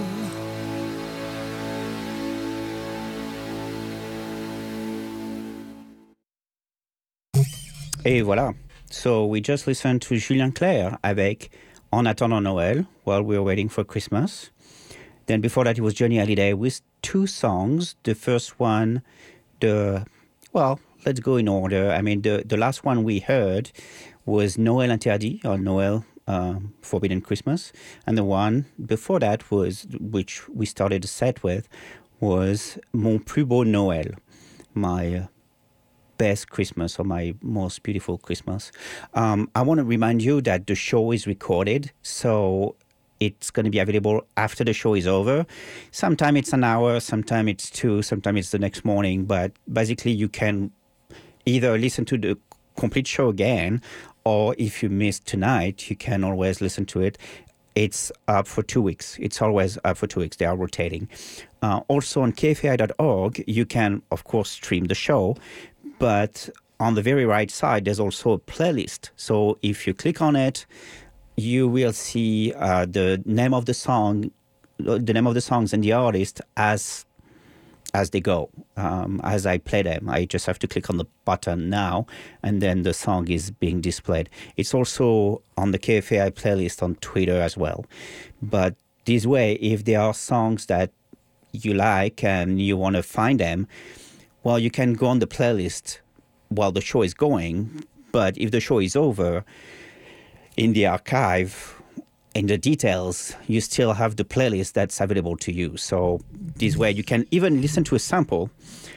Speaker 1: Et voilà. So we just listened to Julien Clerc avec En attendant Noël while we were waiting for Christmas. Then before that, it was Johnny Hallyday with two songs. The first one, the, well, let's go in order. I mean, the, the last one we heard was Noël Interdit, or Noël um, Forbidden Christmas. And the one before that was, which we started the set with, was Mon plus beau Noël, my uh, best Christmas or my most beautiful Christmas. Um, I want to remind you that the show is recorded, so it's going to be available after the show is over. Sometimes it's an hour, sometimes it's two, sometimes it's the next morning, but basically you can either listen to the complete show again, or if you missed tonight, you can always listen to it. It's up for two weeks. It's always up for two weeks. They are rotating. Uh, also on K F A I dot org, you can, of course, stream the show, but on the very right side, there's also a playlist. So if you click on it, you will see uh, the name of the song, the name of the songs and the artist as as they go, um, as I play them. I just have to click on the button now, and then the song is being displayed. It's also on the K F A I playlist on Twitter as well. But this way, if there are songs that you like and you want to find them, well, you can go on the playlist while the show is going. But if the show is over, in the archive, in the details, you still have the playlist that's available to you. So this way, you can even listen to a sample,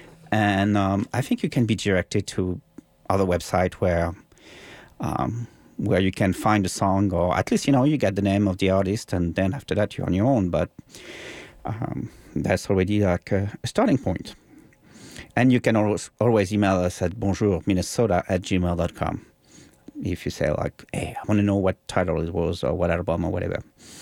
Speaker 1: and um, I think you can be directed to other website where um, where you can find a song, or at least, you know, you get the name of the artist, and then after that you're on your own. But um, that's already like a, a starting point. And you can always, always email us at bonjourminnesota at gmail dot com if you say, like, hey, I want to know what title it was or what album or whatever.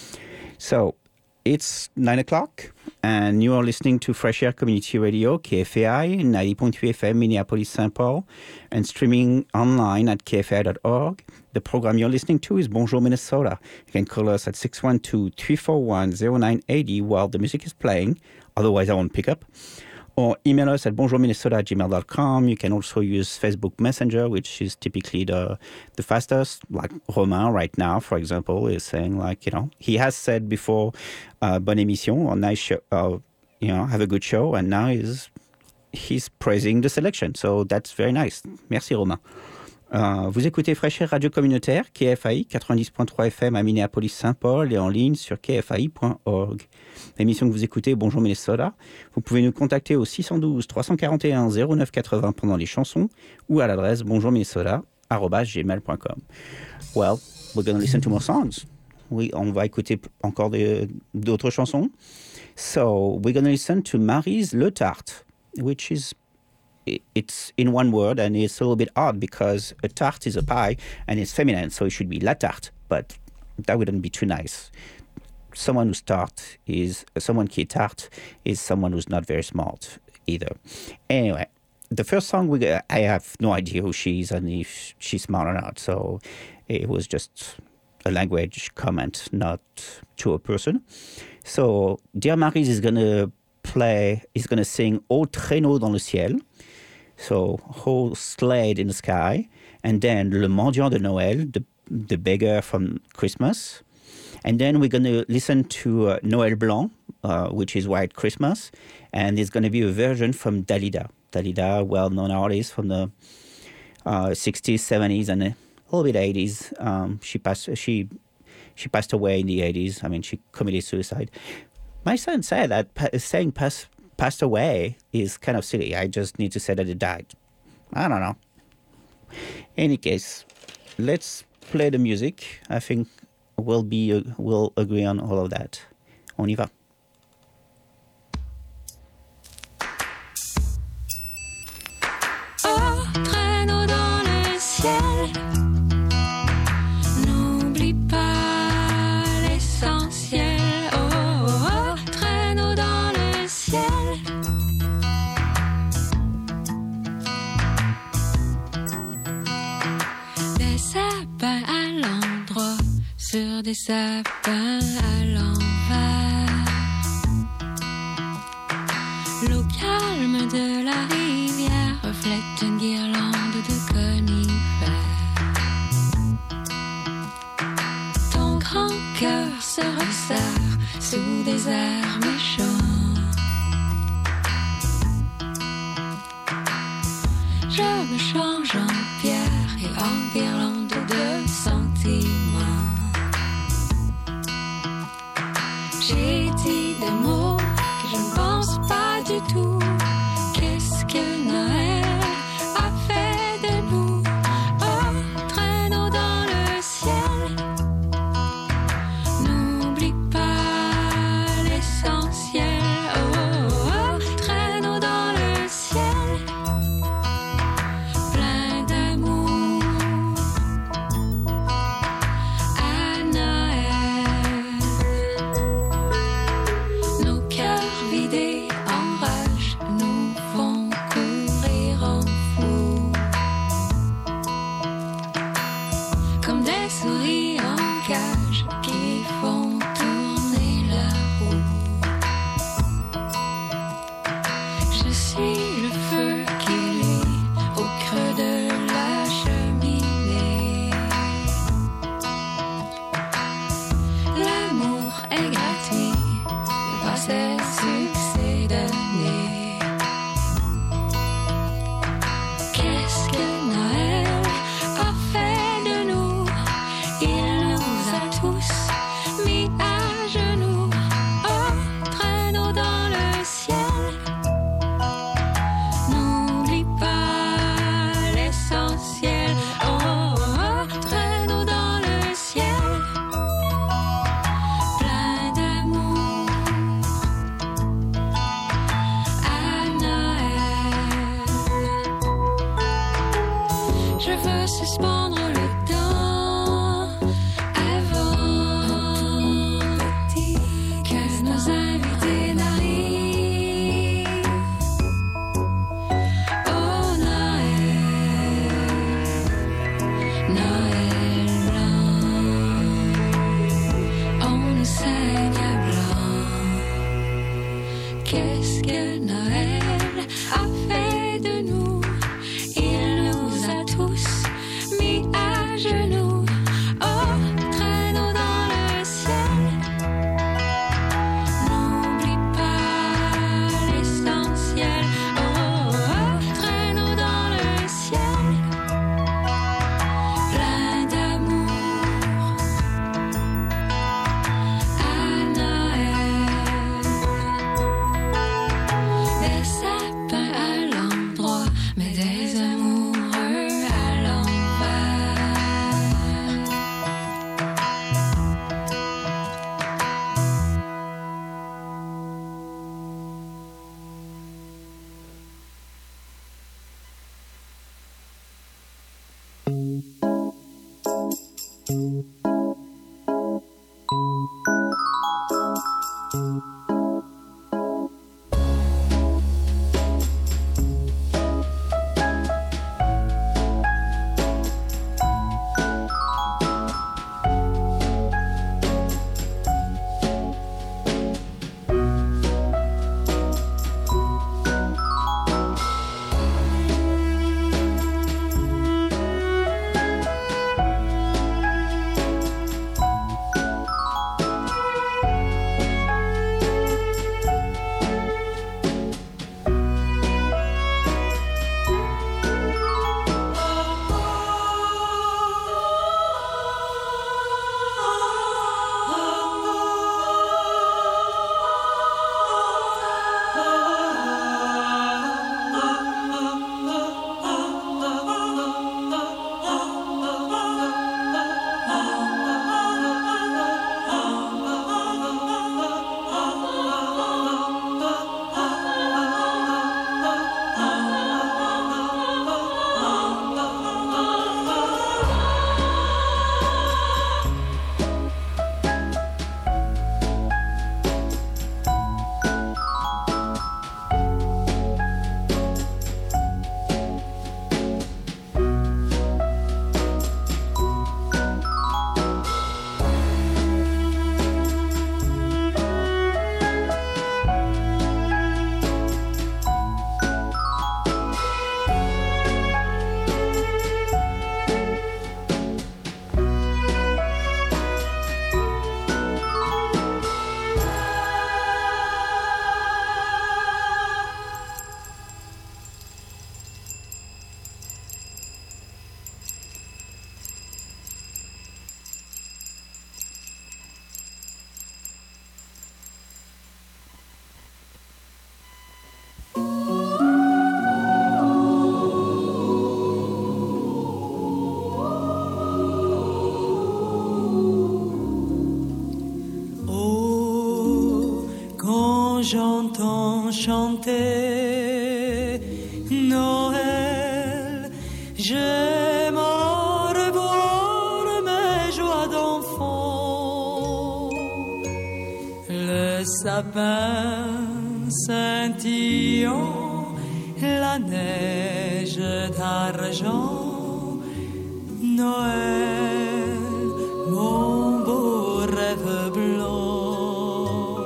Speaker 1: So it's nine o'clock, and you are listening to Fresh Air Community Radio, K F A I, ninety point three F M, Minneapolis, Saint Paul, and streaming online at k f a i dot org. The program you're listening to is Bonjour Minnesota. You can call us at six one two, three four one, zero nine eight zero while the music is playing. Otherwise, I won't pick up. Or email us at bonjourminnesota at gmail dot com. You can also use Facebook Messenger, which is typically the the fastest. Like Romain right now, for example, is saying, like, you know, he has said before, uh, bonne émission, or nice show, uh, you know, have a good show, and now he's, he's praising the selection. So that's very nice. Merci Romain. Euh, vous écoutez Fresh Air Radio Communautaire, K F A I, quatre-vingt-dix point trois F M à Minneapolis-Saint-Paul et en ligne sur k f a i point org. L'émission que vous écoutez, Bonjour Minnesota. Vous pouvez nous contacter au six un deux, trois quatre un, zéro neuf quatre zéro pendant les chansons ou à l'adresse bonjourminnesota arobase gmail point com. Well, we're going to listen to more songs. Oui, on va écouter encore de, d'autres chansons. So, we're going to listen to Marie's Le Tarte, which is, it's in one word, and it's a little bit odd because a tarte is a pie and it's feminine, so it should be La Tarte, but that wouldn't be too nice. Someone who's tart is, someone qui est tarte is someone who's not very smart either. Anyway, the first song, we I have no idea who she is and if she's smart or not, so it was just a language comment, not to a person. So, Dear Maryse is going to play, is going to sing Au traîneau dans le ciel, so whole sled in the sky, and then Le mendiant de Noël, the, the beggar from Christmas. And then we're going to listen to uh, Noël Blanc, uh, which is White Christmas, and it's going to be a version from Dalida. Dalida, well-known artist from the uh, sixties, seventies, and a little bit eighties. Um, she passed. She she passed away in the eighties. I mean, she committed suicide. My son said that pa- saying pass, passed away is kind of silly. I just need to say that it died. I don't know. In any case, let's play the music. I think we'll be uh, we'll agree on all of that. On y va.
Speaker 7: Au traîneau dans le ciel, n'oublie pas l'essentiel. Oh, oh, oh, traîneau dans le ciel. Des sapins à l'endroit, sur des sapins à l'envers. L'eau calme de la rivière reflète une guirlande de conifères. Ton grand cœur se resserre sous des airs méchants. Je me change en pierre et en guirlande de sentiments. J'ai dit des mots que je ne pense pas du tout. Qu'est-ce que Noël a fait de nous? Oh, traîneau dans le ciel, n'oublie pas l'essentiel. Oh, oh, oh, traîneau dans le ciel, plein d'amour. À Noël, nos Qu'est-ce que Noël a fait de nous? Il nous a tous mis à genoux. Oh, traîneau dans le ciel. N'oublie pas l'essentiel. Oh, oh, traîneau dans le ciel. Plein d'amour. À Noël. Des sapins à l'endroit, mais des amoureux à l'envers.
Speaker 20: Oh, quand j'entends chanter Noël, j'aime à revoir mes joies d'enfant. Le sapin scintillant, la neige d'argent, Noël, mon beau rêve blanc.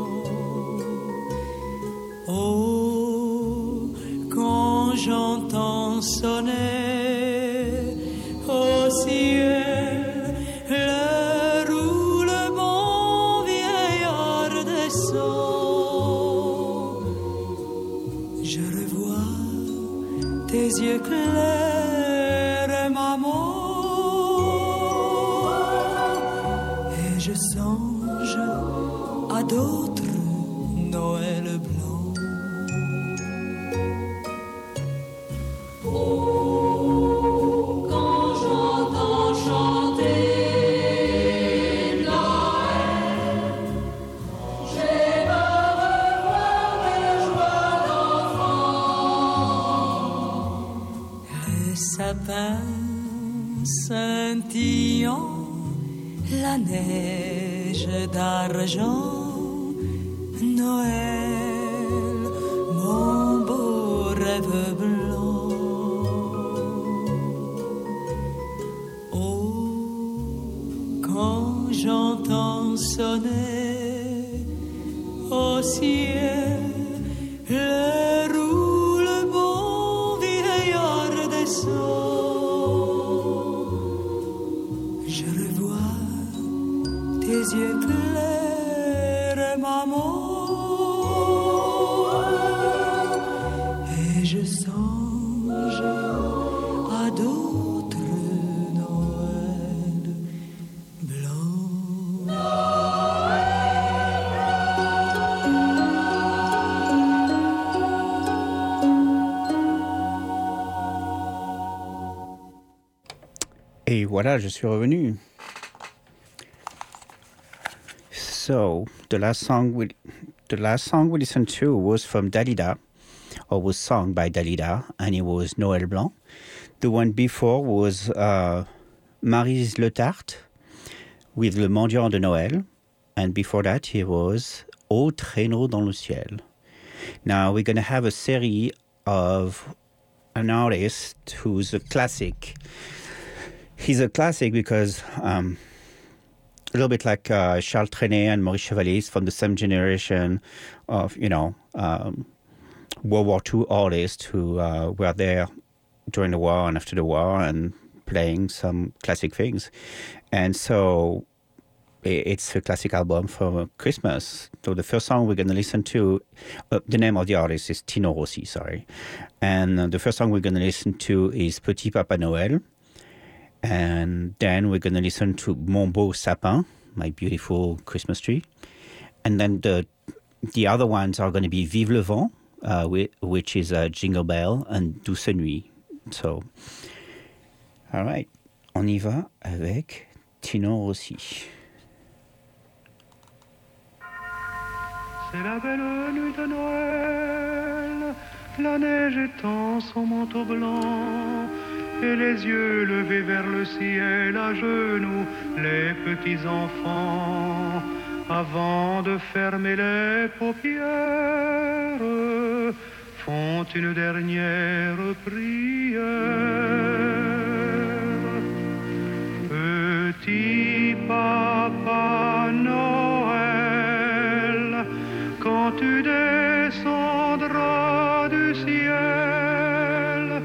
Speaker 20: Oh, quand j'entends sonner au ciel le roulement vieillard descend, je revois tes yeux clairs, maman, et je songe à d'autres Noël blancs.
Speaker 7: Oh, quand j'entends chanter Noël, j'aime à revoir mes joies d'enfant.
Speaker 20: Le sapin scintillant, la neige d'argent, Noël, mon beau rêve blanc. Oh, quand j'entends sonner au ciel Le roux, le bon vieillard descend. Je revois tes yeux clairs, maman. Et je songe à d'autres Noëls blancs.
Speaker 1: Et voilà, je suis revenu. So the last song we the last song we listened to was from Dalida, or was sung by Dalida, and it was Noël Blanc. The one before was uh, Maryse Le Tart with Le Mendiant de Noël, and before that it was Au traîneau dans le ciel. Now we're going to have a series of an artist who's a classic. He's a classic because um, a little bit like uh, Charles Trenet and Maurice Chevalier from the same generation of, you know, um, World War Two artists who uh, were there during the war and after the war and playing some classic things. And so it's a classic album for Christmas. So the first song we're going to listen to, uh, the name of the artist is Tino Rossi, sorry. And uh, the first song we're going to listen to is Petit Papa Noël. And then we're going to listen to Mon Beau Sapin, My Beautiful Christmas Tree. And then the the other ones are going to be Vive le Vent, uh, which is uh, Jingle Bell, and Douce Nuit. So, all right, on y va avec Tino Rossi.
Speaker 2: C'est la belle nuit de Noël, la neige étend son manteau blanc, et les yeux levés vers le ciel, à genoux les petits enfants, avant de fermer les paupières, font une dernière prière. Petit papa Noël, quand tu descendras du ciel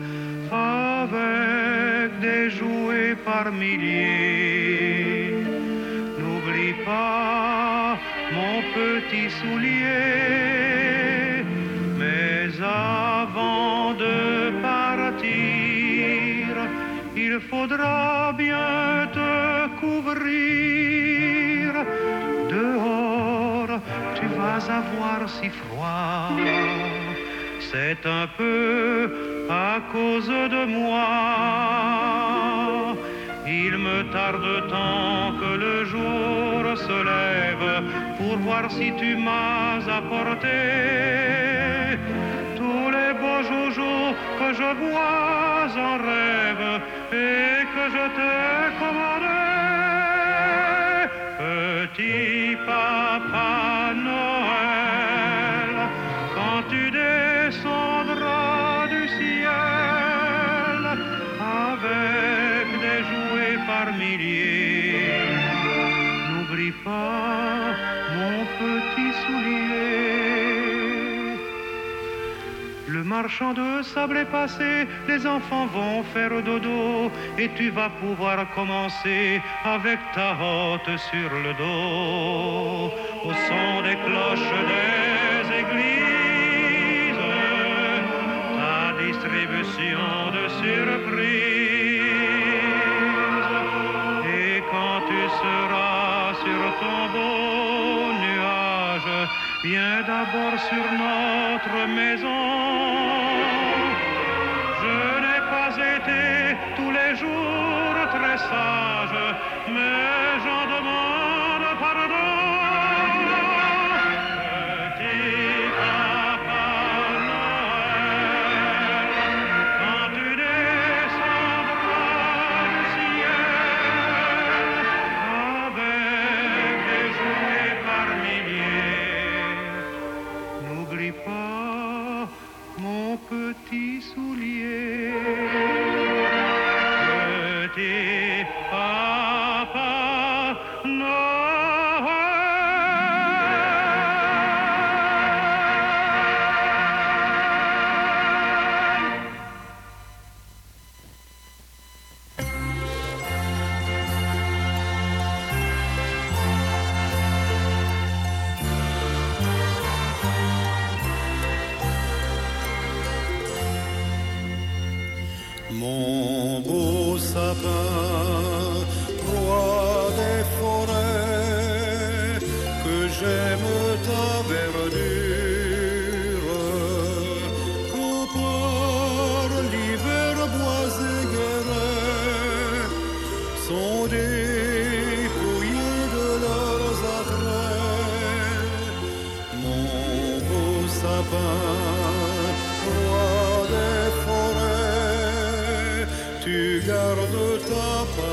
Speaker 2: avec des jouets par milliers, n'oublie pas mon petit soulier. Mais avant de partir, il faudra bien te couvrir. Dehors, tu vas avoir si froid. C'est un peu à cause de moi. Il me tarde tant que le jour se lève pour voir si tu m'as apporté tous les beaux joujoux que je vois en rêve et que je t'ai commandé. Petit papa Noël, quand tu descendras du ciel avec des jouets par milliers, n'oublie pas mon petit soulier. Le marchand de sable est passé, les enfants vont faire dodo, et tu vas pouvoir commencer avec ta hotte sur le dos, au son des cloches des églises, ta distribution de surprises. Et quand tu seras sur ton beau nuage, viens d'abord sur notre maison. Je n'ai pas été tous les jours très sage, mais j'en demande pardon. Petit papa Noël, quand tu descendras du ciel avec des jouets par milliers, n'oublie pas mon petit soulier. Petit papa
Speaker 19: j'aime ta verdure, quand par l'hiver bois et guérets sont dépouillés de leurs attraits. Mon beau sapin, roi des forêts, tu gardes ta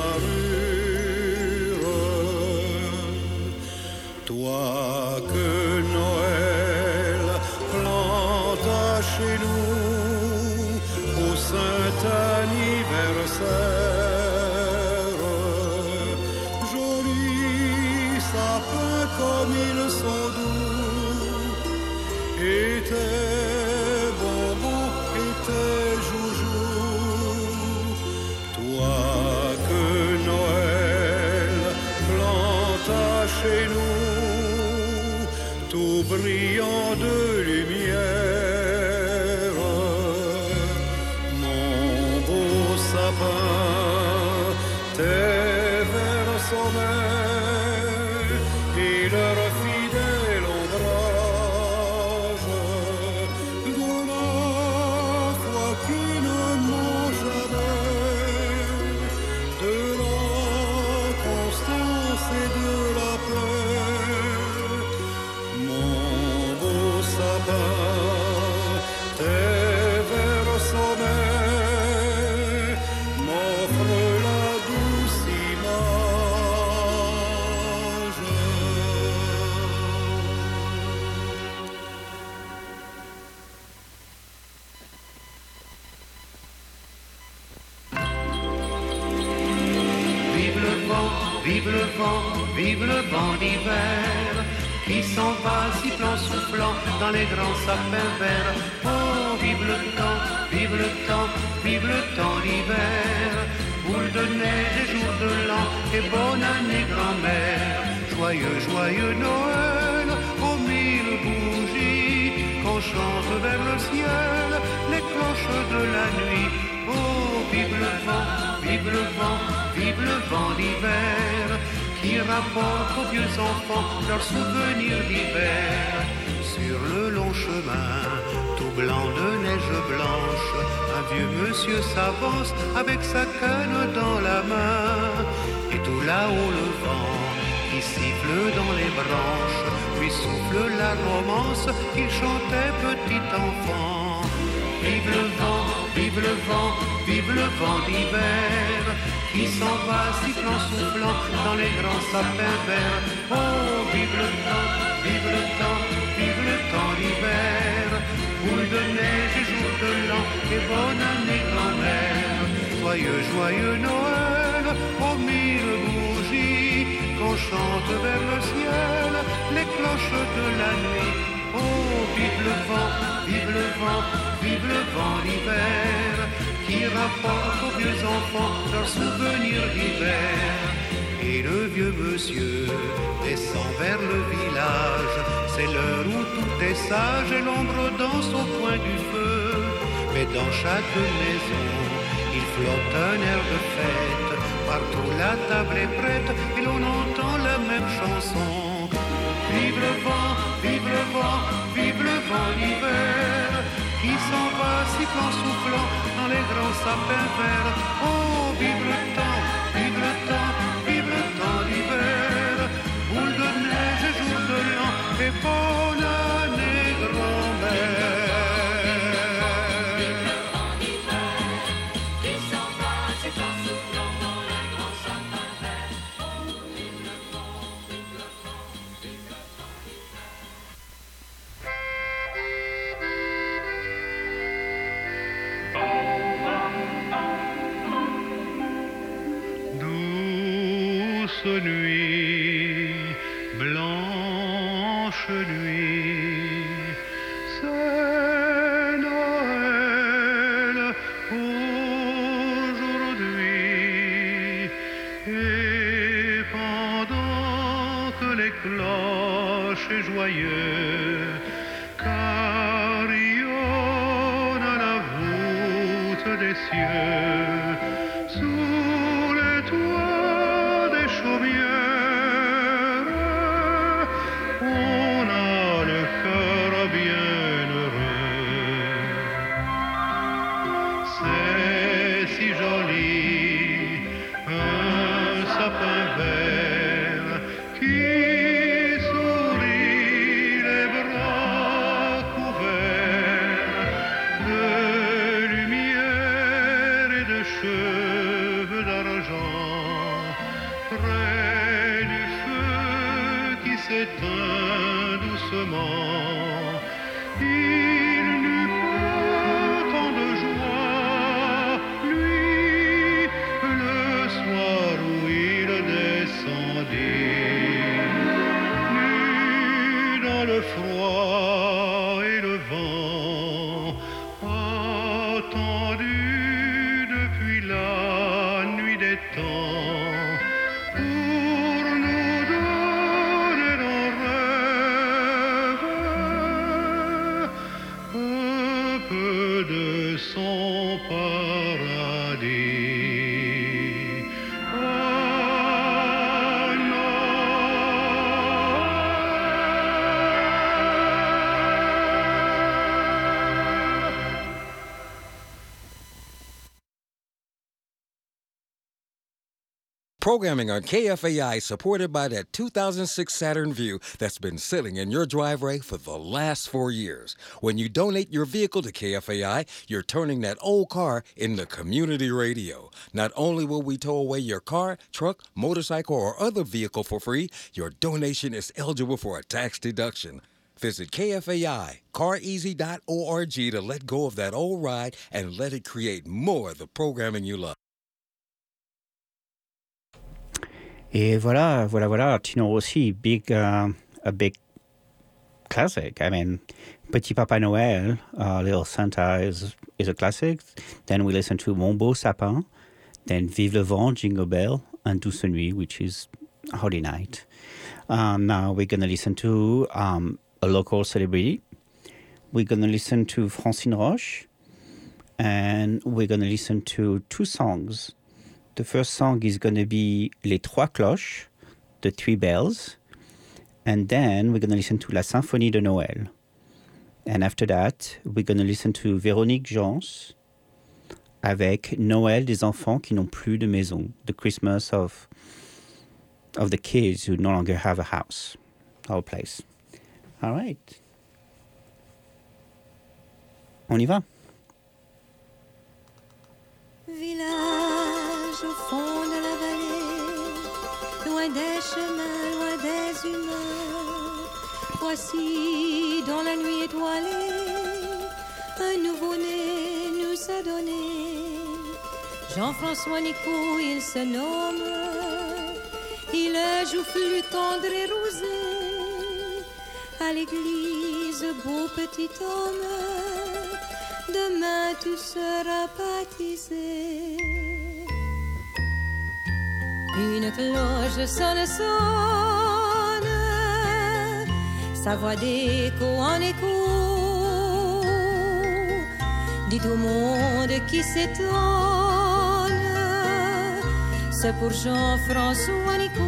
Speaker 19: parure. Toi que Noël planta chez nous au saint anniversaire, jolis sapins comme ils sont doux, et tes bonbons et tes joujoux. Toi que Noël planta chez nous, tout brillant de lumière, mon beau sapin, tes verts sommets et leur fidèle ombrage, de la foi qui ne ment jamais, de la constance et de la paix. Mon beau sapin, tes verts sommets m'offrent la douce image.
Speaker 2: Vive le vent, vive le vent, vive le vent d'hiver, qui s'en va sifflant, soufflant dans les grands sapins verts. Oh, vive le temps, vive le temps, vive le temps d'hiver, boule de neige et jour de l'an, et bonne année grand-mère. Joyeux, joyeux Noël, aux mille bougies, qu'on chante vers le ciel les cloches de la nuit. Oh, vive le vent, vive le vent, vive le vent d'hiver, qui rapporte aux vieux enfants leurs souvenirs d'hiver. Sur le long chemin, tout blanc de neige blanche, un vieux monsieur s'avance avec sa canne dans la main. Et tout là-haut le vent, qui siffle dans les branches, lui souffle la romance qu'il chantait petit enfant. Vive le vent, vive le vent, vive le vent d'hiver, qui s'en va sifflant, soufflant dans les grands sapins verts. Oh, vive le temps, vive le temps, vive le temps d'hiver, boule de neige et jour de l'an, et bonne année grand-mère. Joyeux, joyeux Noël, aux mille bougies, qu'on chante vers le ciel les cloches de la nuit. Oh, vive le vent, vive le vent, vive le vent d'hiver, qui rapporte aux vieux enfants leurs souvenirs d'hiver. Et le vieux monsieur descend vers le village, c'est l'heure où tout est sage et l'ombre danse au coin du feu. Mais dans chaque maison, il flotte un air de fête, partout la table est prête et l'on entend la même chanson. Vive le vent, vive le vent, vive le vent d'hiver, qui s'en va sifflant, soufflant dans les grands sapins verts. Oh, vive le temps, vive le temps, vive le temps d'hiver, boule de neige et jour de l'an, et bonne année grand-mère. Nuit, blanche nuit, c'est Noël aujourd'hui, et pendant que les cloches et joyeux carillonnent à la voûte des cieux, sous les toits des chaumières, on s'éteint doucement. Il n'eut pas tant de joie, lui, le soir où il descendit, nu dans le froid et le vent, attendu depuis la nuit des temps, pour nous donner en rêve un peu de son paradis.
Speaker 21: Programming on K F A I supported by that two thousand six Saturn Vue that's been sitting in your driveway for the last four years. When you donate your vehicle to K F A I, you're turning that old car into community radio. Not only will we tow away your car, truck, motorcycle, or other vehicle for free, your donation is eligible for a tax deduction. Visit K F A I, car easy dot org to let go of that old ride and let it create more of the programming you love.
Speaker 1: Et voilà, voilà, voilà. Tino Rossi, big, uh, a big classic. I mean, Petit Papa Noël, uh, Little Santa is is a classic. Then we listen to Mon Beau Sapin. Then Vive le Vent, Jingle Bell, and Douce Nuit, which is Holy Night. Um, now we're going to listen to um, a local celebrity. We're going to listen to Francine Roche. And we're going to listen to two songs. The first song is going to be Les Trois Cloches, the Three Bells. And then we're going to listen to La Symphonie de Noël. And after that, we're going to listen to Véronique Jans avec Noël des enfants qui n'ont plus de maison, the Christmas of, of the kids who no longer have a house or a place. All right. On y va.
Speaker 20: Village au fond de la vallée, loin des chemins, loin des humains. Voici dans la nuit étoilée, un nouveau-né nous a donné. Jean-François Nico, il se nomme, il est joufflu, tendre et rosé. À l'église, beau petit homme, demain tu seras baptisé. Une cloche sonne, sonne, sa voix d'écho en écho, dit au monde qui s'étonne, c'est pour Jean-François Nico,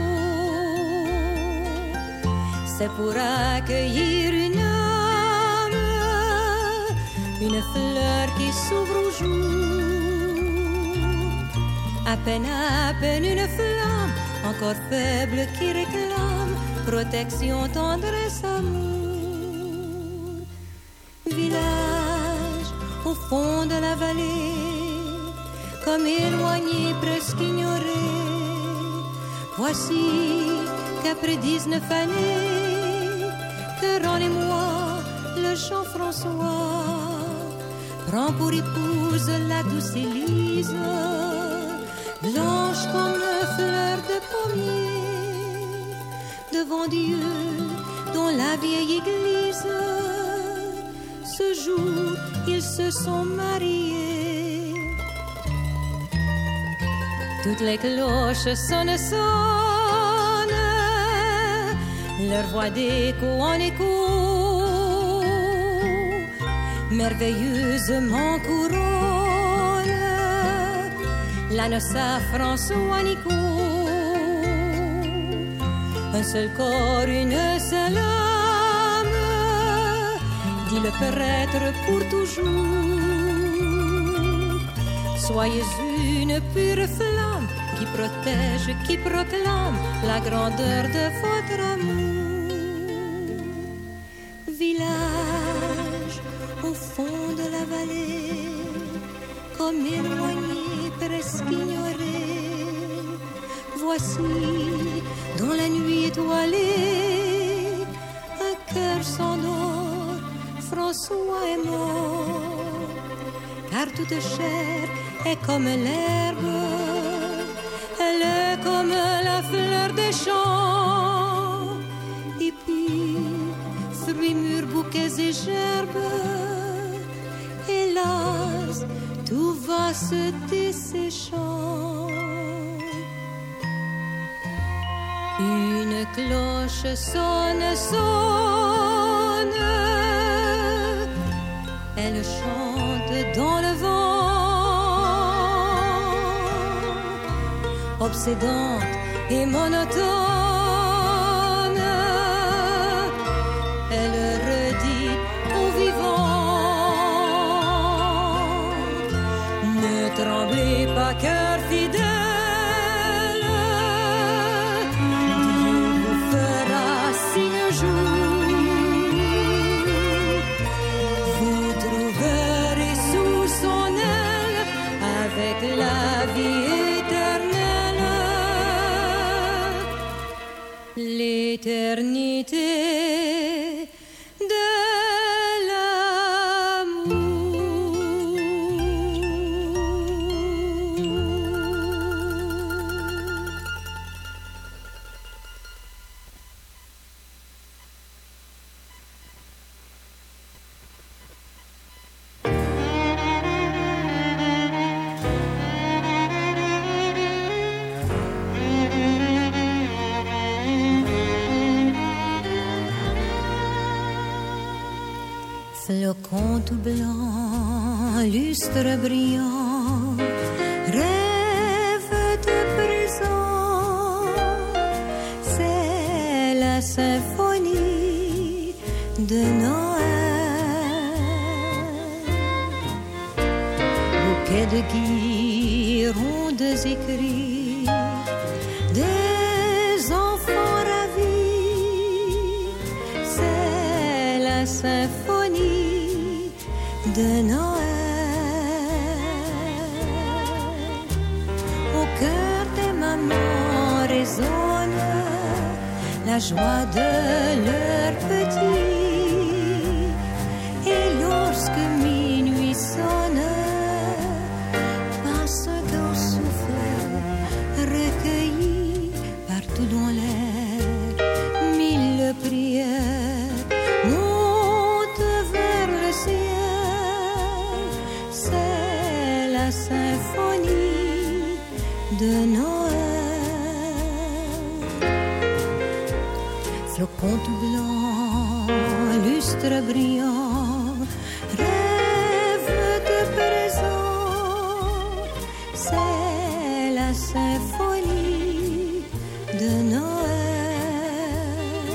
Speaker 20: c'est pour accueillir une âme, une fleur qui s'ouvre au jour. À peine, à peine une flamme, encore faible qui réclame protection, tendresse, amour. Village au fond de la vallée, comme éloigné, presque ignoré. Voici qu'après dix-neuf années, que rend les mois, le Jean-François prend pour épouse la douce Élise, blanche comme une fleur de pommier, devant Dieu, dans la vieille église. Ce jour, ils se sont mariés. Toutes les cloches sonnent, sonnent, leur voix d'écho en écho, merveilleusement couronne la noce à François Nico. Un seul corps, une seule âme, dit le prêtre pour toujours. Soyez une pure flamme qui protège, qui proclame la grandeur de votre amour. Village au fond de la vallée, comme éloigné, presque ignoré. Voici dans la nuit étoilée l'ange s'endort, François est mort, car toute chair est comme l'herbe, elle est comme la fleur des champs, et puis fruits, mûrs, bouquets et gerbes, hélas, tout va se desséchant. Une cloche sonne, sonne, elle chante dans le vent, obsédante et monotone, elle redit aux vivants, ne tremblez pas, cœur fidèle. Vous trouverez sous son aile avec la vie éternelle, l'éternité de flocon tout blanc, lustre brillant, rêve de présent, c'est la symphonie de Noël. Bouquet de guirlandes écrits, des enfants ravis, c'est la symphonie de Noël. Au cœur des mamans résonne la joie de leurs petits, et lorsque minuit sonne, passe un grand souffle recueilli partout dans l'air, mille prières montent vers le ciel, c'est la symphonie de Noël. Flocon tout blanc, lustre brillant, rêve de présent, c'est la symphonie de Noël.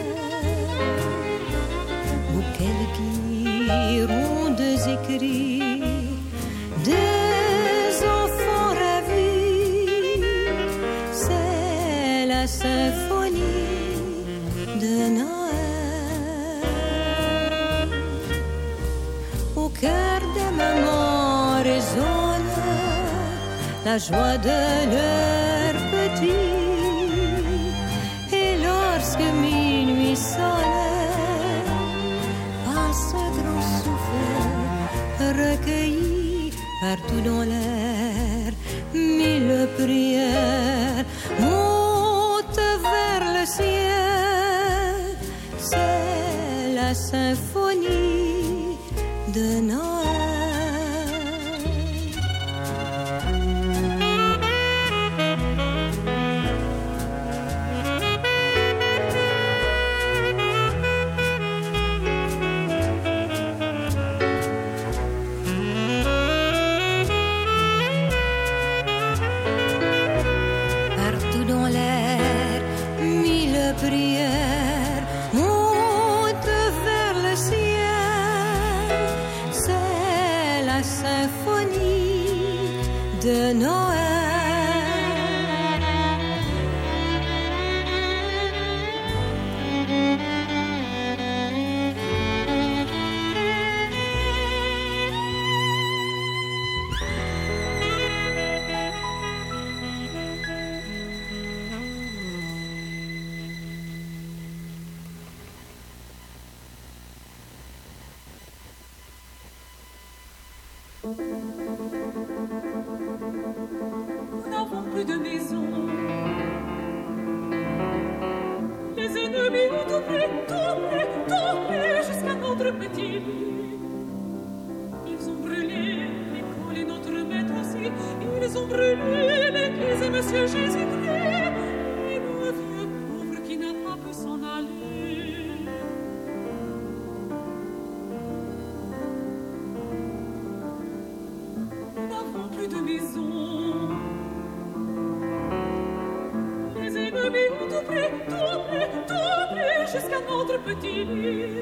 Speaker 20: Bouquet de guirlandes écrits, des enfants ravis, c'est la symphonie de Noël. Au cœur des mamans résonne la joie de leurs petits, et lorsque minuit sonne, passe un grand souffle recueilli partout dans l'air, mille prières montent vers le ciel, c'est la symphonie de Noël. Partout dans l'air, mille prières montent vers le ciel,
Speaker 3: Nous n'avons plus de maison. Les ennemis ont tout pris, tout pris, tout pris, jusqu'à notre petit lit. Ils ont brûlé l'école et notre maître aussi. Ils ont brûlé l'église et Monsieur Jésus-Christ. Et le vieux pauvre qui n'a pas pu s'en aller. Nous n'avons plus de maison. Les ennemis ont tout pris, tout pris, tout pris, jusqu'à notre petit lit.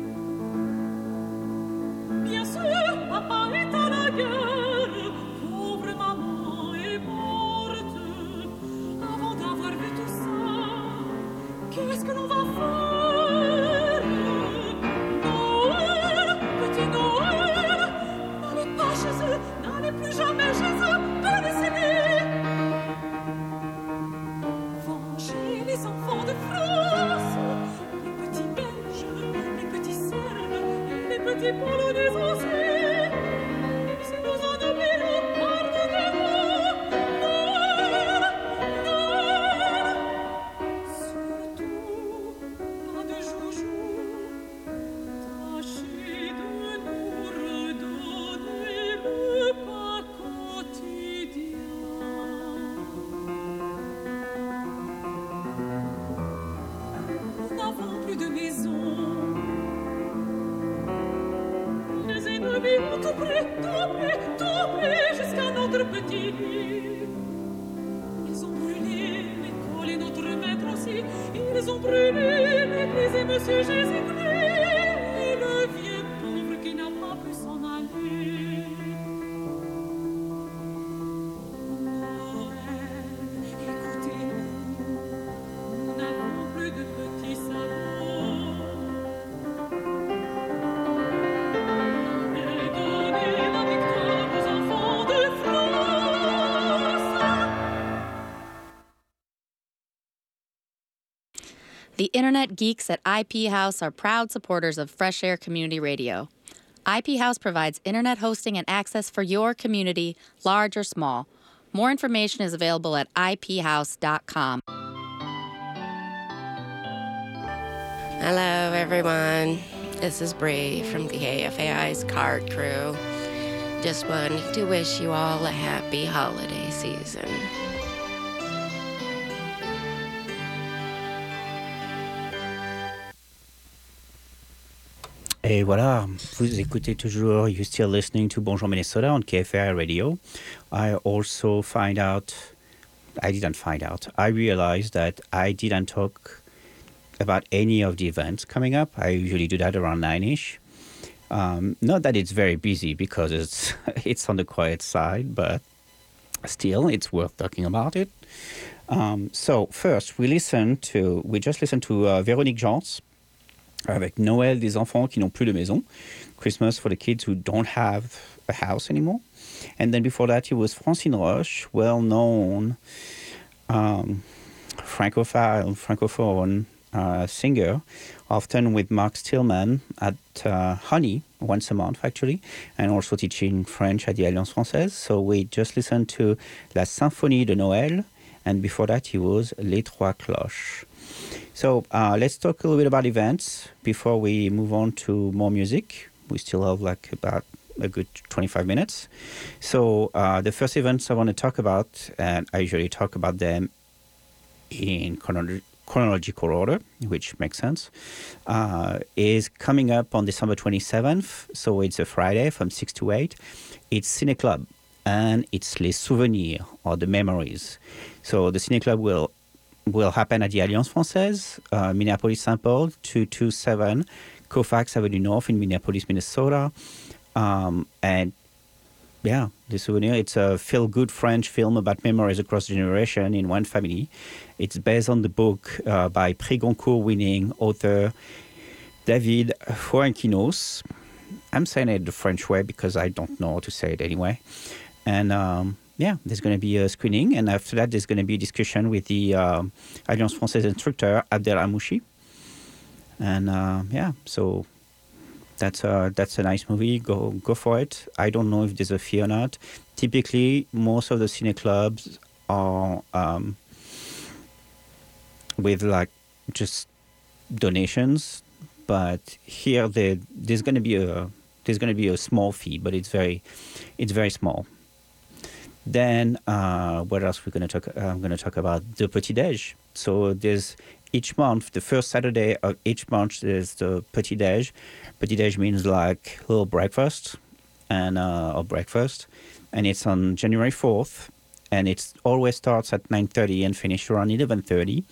Speaker 3: Bien sûr, papa est à la guerre, pauvre maman est morte. Avant d'avoir vu tout ça, qu'est-ce que l'on va faire? Noël, petit Noël, n'allez pas chez eux, n'allez plus jamais chez eux, laissez-les. Vengez les enfants de France, les petits Belges, les petits Serbes, les petits Polonais aussi. Si nous en oublions, pardonnez-nous. Noël, Noël. Surtout, pas de joujou. Tâchez de nous redonner le pain quotidien. Nous n'avons plus de maison. Les ennemis ont tout pris, tout pris, tout pris, jusqu'à notre petit lit. Ils ont brûlé l'école et notre maître aussi. Ils ont brûlé l'église et Monsieur Jésus-Christ. Et le vieux pauvre qui n'a pas pu s'en aller. Noël, écoutez-nous, nous n'avons plus de petits salons. Et donnez la victoire aux enfants de France.
Speaker 22: The Internet geeks at I P House are proud supporters of Fresh Air Community Radio. I P House provides internet hosting and access for your community, large or small. More information is available at I P house dot com.
Speaker 23: Hello, everyone. This is Bree from K F A I's Card Crew. Just wanting to wish you all a happy holiday season.
Speaker 1: Et voilà, vous écoutez toujours, you're still listening to Bonjour Minnesota on K F A I Radio. I also find out, I didn't find out, I realized that I didn't talk about any of the events coming up. I usually do that around nine-ish. Um, not that it's very busy because it's it's on the quiet side, but still, it's worth talking about it. Um, so first, we listen to, we just listened to uh, Véronique Jans, avec Noël des enfants qui n'ont plus de maison, Christmas for the kids who don't have a house anymore. And then before that, it was Francine Roche, well-known um, francophile, francophone uh, singer, often with Mark Stillman at uh, Honey, once a month actually, and also teaching French at the Alliance Française. So we just listened to La Symphonie de Noël, and before that, it was Les Trois Cloches. So uh, let's talk a little bit about events before we move on to more music. We still have like about a good twenty-five minutes. So uh, the first events I want to talk about, and I usually talk about them in chrono- chronological order, which makes sense, uh, is coming up on December twenty-seventh. So it's a Friday from six to eight. It's Ciné Club, and it's Les Souvenirs, or the memories. So the Ciné Club will will happen at the Alliance Française, uh, Minneapolis-Saint Paul, two twenty-seven Colfax Avenue North in Minneapolis, Minnesota. Um, and yeah, Les Souvenirs, it's a feel-good French film about memories across generation in one family. It's based on the book uh, by Prix Goncourt winning author David Fuenquinos. I'm saying it the French way because I don't know how to say it anyway. And um, yeah, there's going to be a screening. And after that, there's going to be a discussion with the uh, Alliance Française instructor, Abdel Amouchi. And uh, yeah, so that's a that's a nice movie. Go go for it. I don't know if there's a fee or not. Typically, most of the cine clubs are um, with like just donations, but here they, there's going to be a there's going to be a small fee, but it's very it's very small. Then uh, what else we're going to talk? I'm going to talk about the Petit Déj. So there's each month, the first Saturday of each month, there's the Petit Déj. Petit Déj means like little breakfast and uh, or breakfast, and it's on January fourth, and it always starts at nine thirty and finishes around eleven thirty.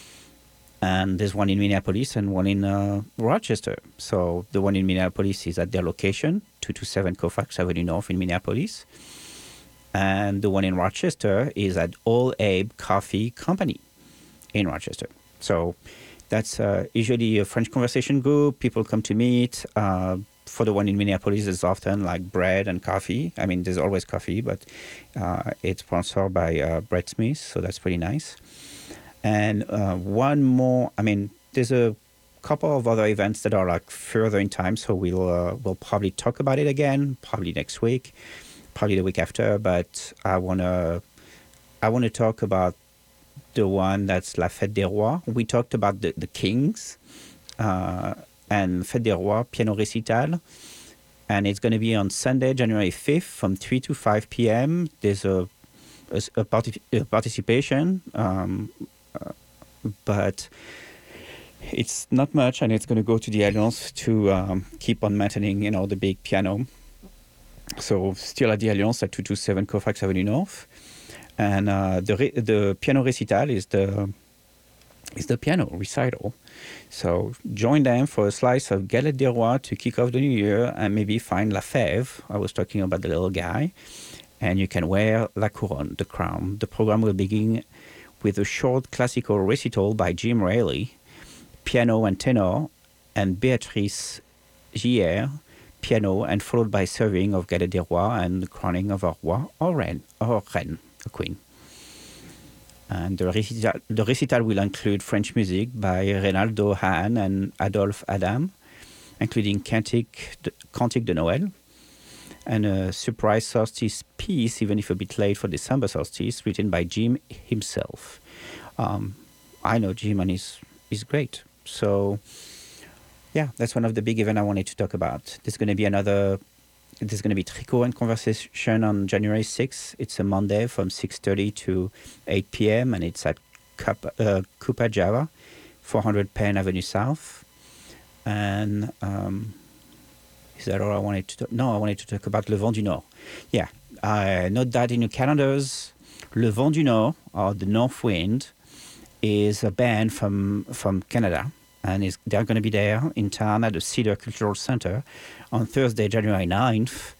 Speaker 1: And there's one in Minneapolis and one in uh, Rochester. So the one in Minneapolis is at their location, two twenty-seven Colfax Avenue North in Minneapolis. And the one in Rochester is at Old Abe Coffee Company in Rochester. So that's uh, usually a French conversation group. People come to meet. Uh, for the one in Minneapolis, there's often like bread and coffee. I mean, there's always coffee, but uh, it's sponsored by uh, Brett Smith, so that's pretty nice. And uh, one more, I mean, there's a couple of other events that are like further in time, so we'll uh, we'll probably talk about it again, probably next week, probably the week after. But I wanna I wanna talk about the one that's La Fête des Rois. We talked about the the Kings uh, and Fête des Rois piano recital, and it's going to be on Sunday, January fifth, from three to five p.m. There's a a, a, partic- a participation. Um, Uh, but it's not much, and it's going to go to the Alliance to um, keep on maintaining, you know, the big piano. So still at the Alliance at two twenty-seven Colfax Avenue North, and uh, the re- the piano recital is the is the piano recital. So join them for a slice of galette des rois to kick off the new year, and maybe find La Fève. I was talking about the little guy, and you can wear la couronne, the crown. The program will begin with a short classical recital by Jim Raley, piano and tenor, and Béatrice Gier, piano, and followed by serving of galette des rois and the crowning of a roi or reine, or reine, a queen. And the recital, the recital will include French music by Reynaldo Hahn and Adolphe Adam, including Cantique de, Cantique de Noël, and a surprise solstice piece, even if a bit late for December solstice, written by Jim himself. Um, I know Jim, and he's, he's great. So, yeah, that's one of the big events I wanted to talk about. There's going to be another, there's going to be Tricot and Conversation on January sixth. It's a Monday from six thirty to eight p.m., and it's at Cup, uh, Coupa Java, four hundred Penn Avenue South. And... Um, Is that all I wanted to talk? No, I wanted to talk about Le Vent du Nord. Yeah, uh, note that in your calendars. Le Vent du Nord, or the North Wind, is a band from from Canada, and is, they're going to be there in town at the Cedar Cultural Center on Thursday, January ninth,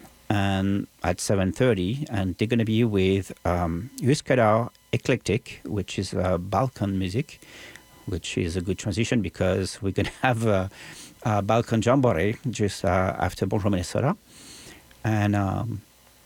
Speaker 1: and at seven thirty, and they're going to be with um, Huskadar Eclectic, which is uh, Balkan music, which is a good transition because we're going to have... Uh, Uh, Balkan Jamboree just uh, after Bonjour Minnesota, and um,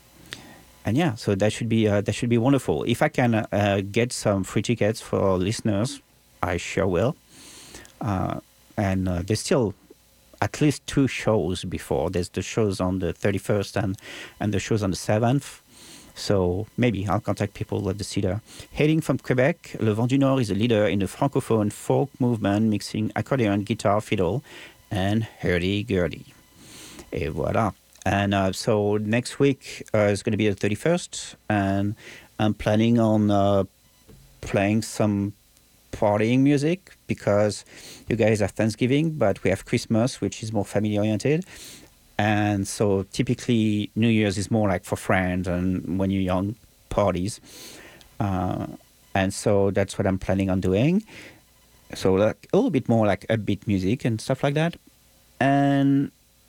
Speaker 1: and yeah, so that should be uh, that should be wonderful. If I can uh, get some free tickets for listeners, I sure will. Uh, and uh, there's still at least two shows before. There's the shows on the thirty-first and and the shows on the seventh. So maybe I'll contact people at the Cedar. Hailing from Quebec, Le Vent du Nord is a leader in the francophone folk movement, mixing accordion, guitar, fiddle, and hurdy-gurdy. Et voilà. And uh, so next week uh, is going to be the thirty-first, and I'm planning on uh, playing some partying music because you guys have Thanksgiving, but we have Christmas, which is more family-oriented. And so typically New Year's is more like for friends and when you're young, parties. Uh, and so that's what I'm planning on doing. So like a little bit more like upbeat music and stuff like that. And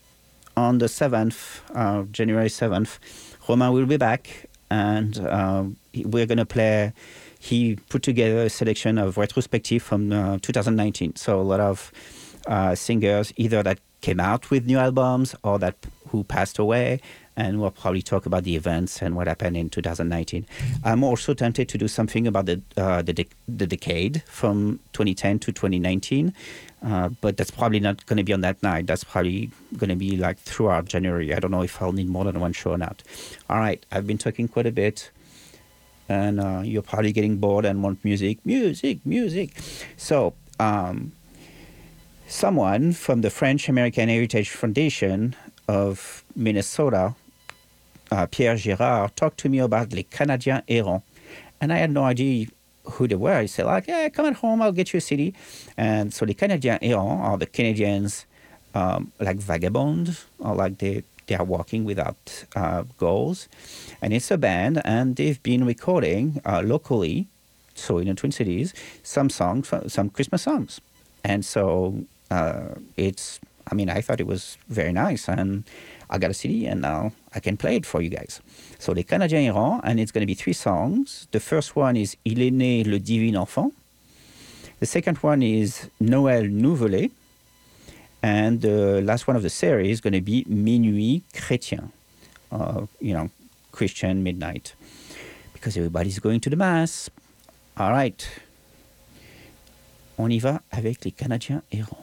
Speaker 1: on the seventh, uh, January seventh, Romain will be back, and uh, we're going to play, he put together a selection of retrospective from uh, two thousand nineteen. So a lot of uh, singers, either that came out with new albums or that who passed away, and we'll probably talk about the events and what happened in two thousand nineteen. I'm also tempted to do something about the uh, the, de- the decade from twenty ten to twenty nineteen. Uh, but that's probably not going to be on that night. That's probably going to be like throughout January. I don't know if I'll need more than one show or not. All right, I've been talking quite a bit, and uh, you're probably getting bored and want music, music, music. So um, someone from the French American Heritage Foundation of Minnesota, uh, Pierre Girard, talked to me about Les Canadiens Errants, and I had no idea who they were. He said, like, yeah, come at home, I'll get you a C D. And so the Canadiens Errants are the Canadians um, like vagabonds, or like they, they are walking without uh, goals. And it's a band, and they've been recording uh, locally, so in the Twin Cities, some songs, some Christmas songs. And so uh, it's, I mean, I thought it was very nice, and I got a C D, and now I can play it for you guys. So, Les Canadiens Errants, and it's going to be three songs. The first one is Il est né le divin enfant. The second one is Noël Nouvelet. And the last one of the series is going to be Minuit Chrétien, uh, you know, Christian midnight, because everybody's going to the Mass. All right. On y va avec Les Canadiens Errants.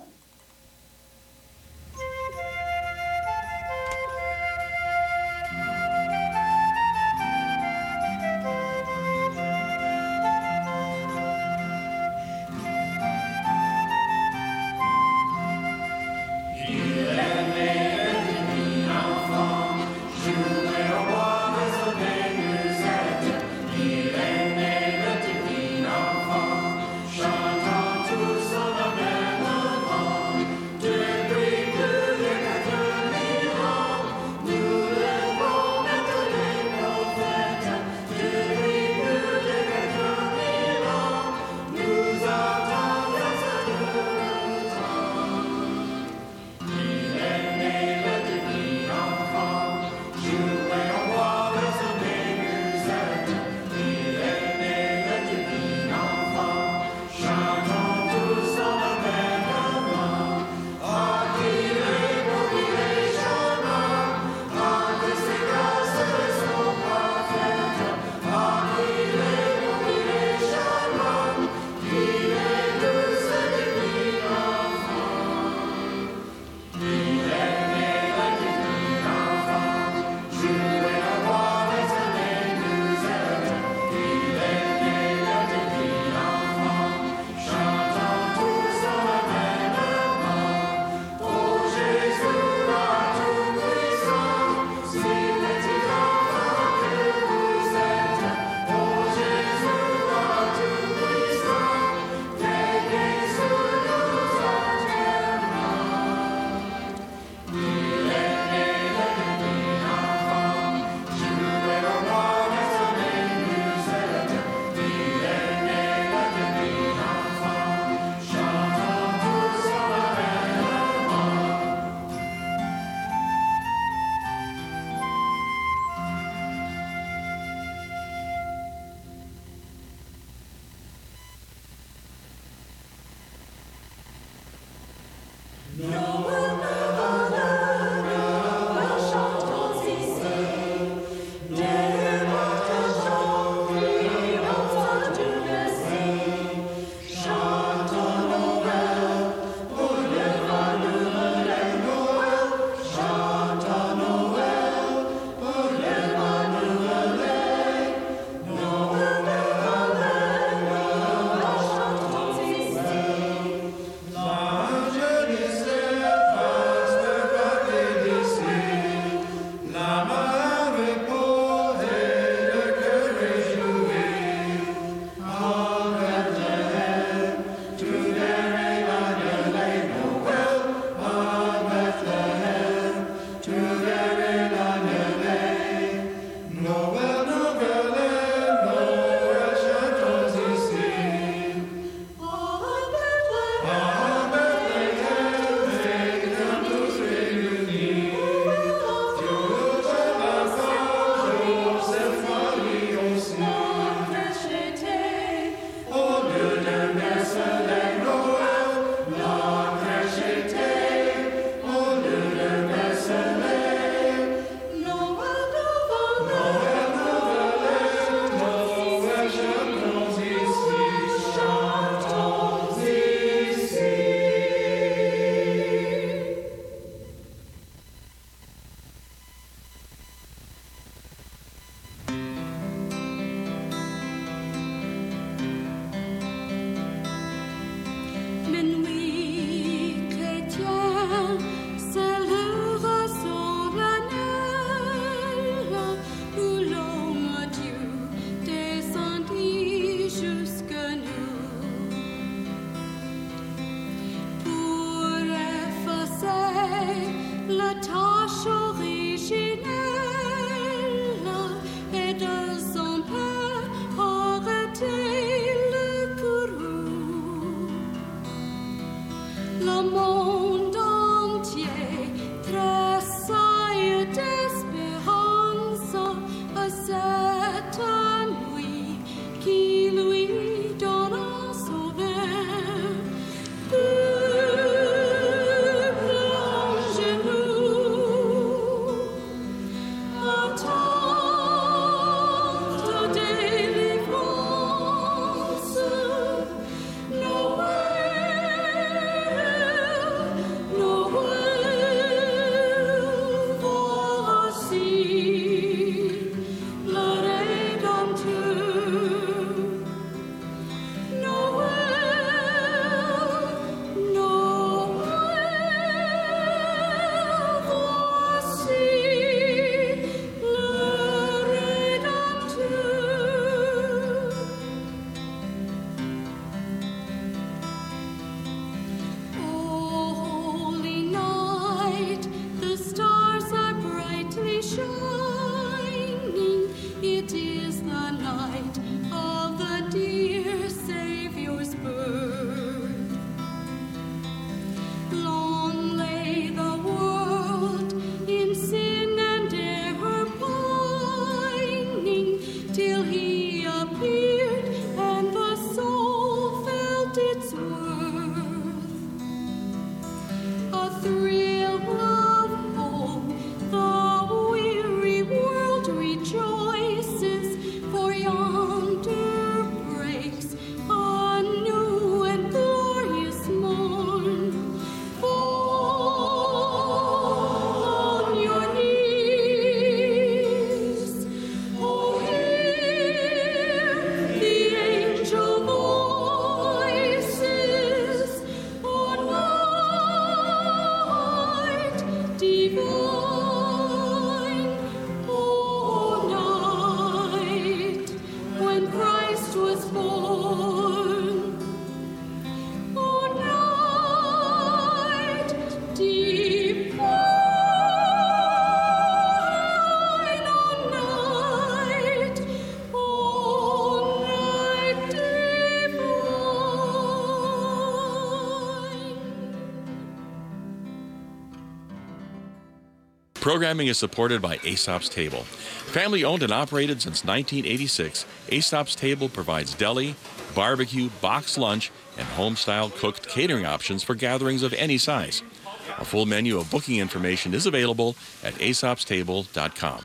Speaker 4: Programming is supported by Aesop's Table. Family owned and operated since nineteen eighty-six, Aesop's Table provides deli, barbecue, boxed lunch, and home-style cooked catering options for gatherings of any size. A full menu of booking information is available at aesops table dot com.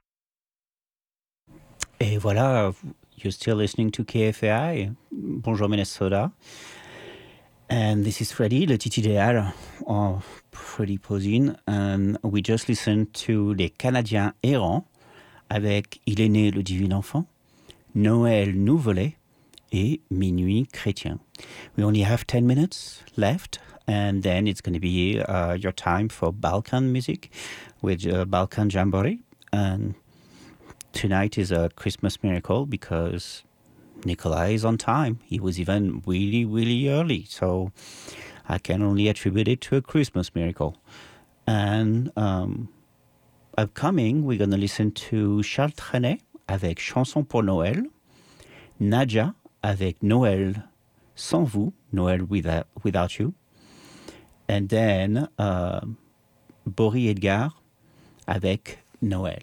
Speaker 1: Et voilà, you're still listening to K F A I. Bonjour Minnesota. And this is Freddy, le Titi Idéal, or Freddy Posine. And we just listened to Les Canadiens errants avec Il est né le divin enfant, Noël nous volait et Minuit chrétien. We only have ten minutes left, and then it's going to be uh, your time for Balkan music with uh, Balkan Jamboree. And tonight is a Christmas miracle because Nikolai is on time. He was even really, really early. So I can only attribute it to a Christmas miracle. And um, upcoming, we're going to listen to Charles Trenet avec Chanson pour Noël, Nadia avec Noël sans vous, Noël without, without you, and then uh, Boris Edgar avec Noël.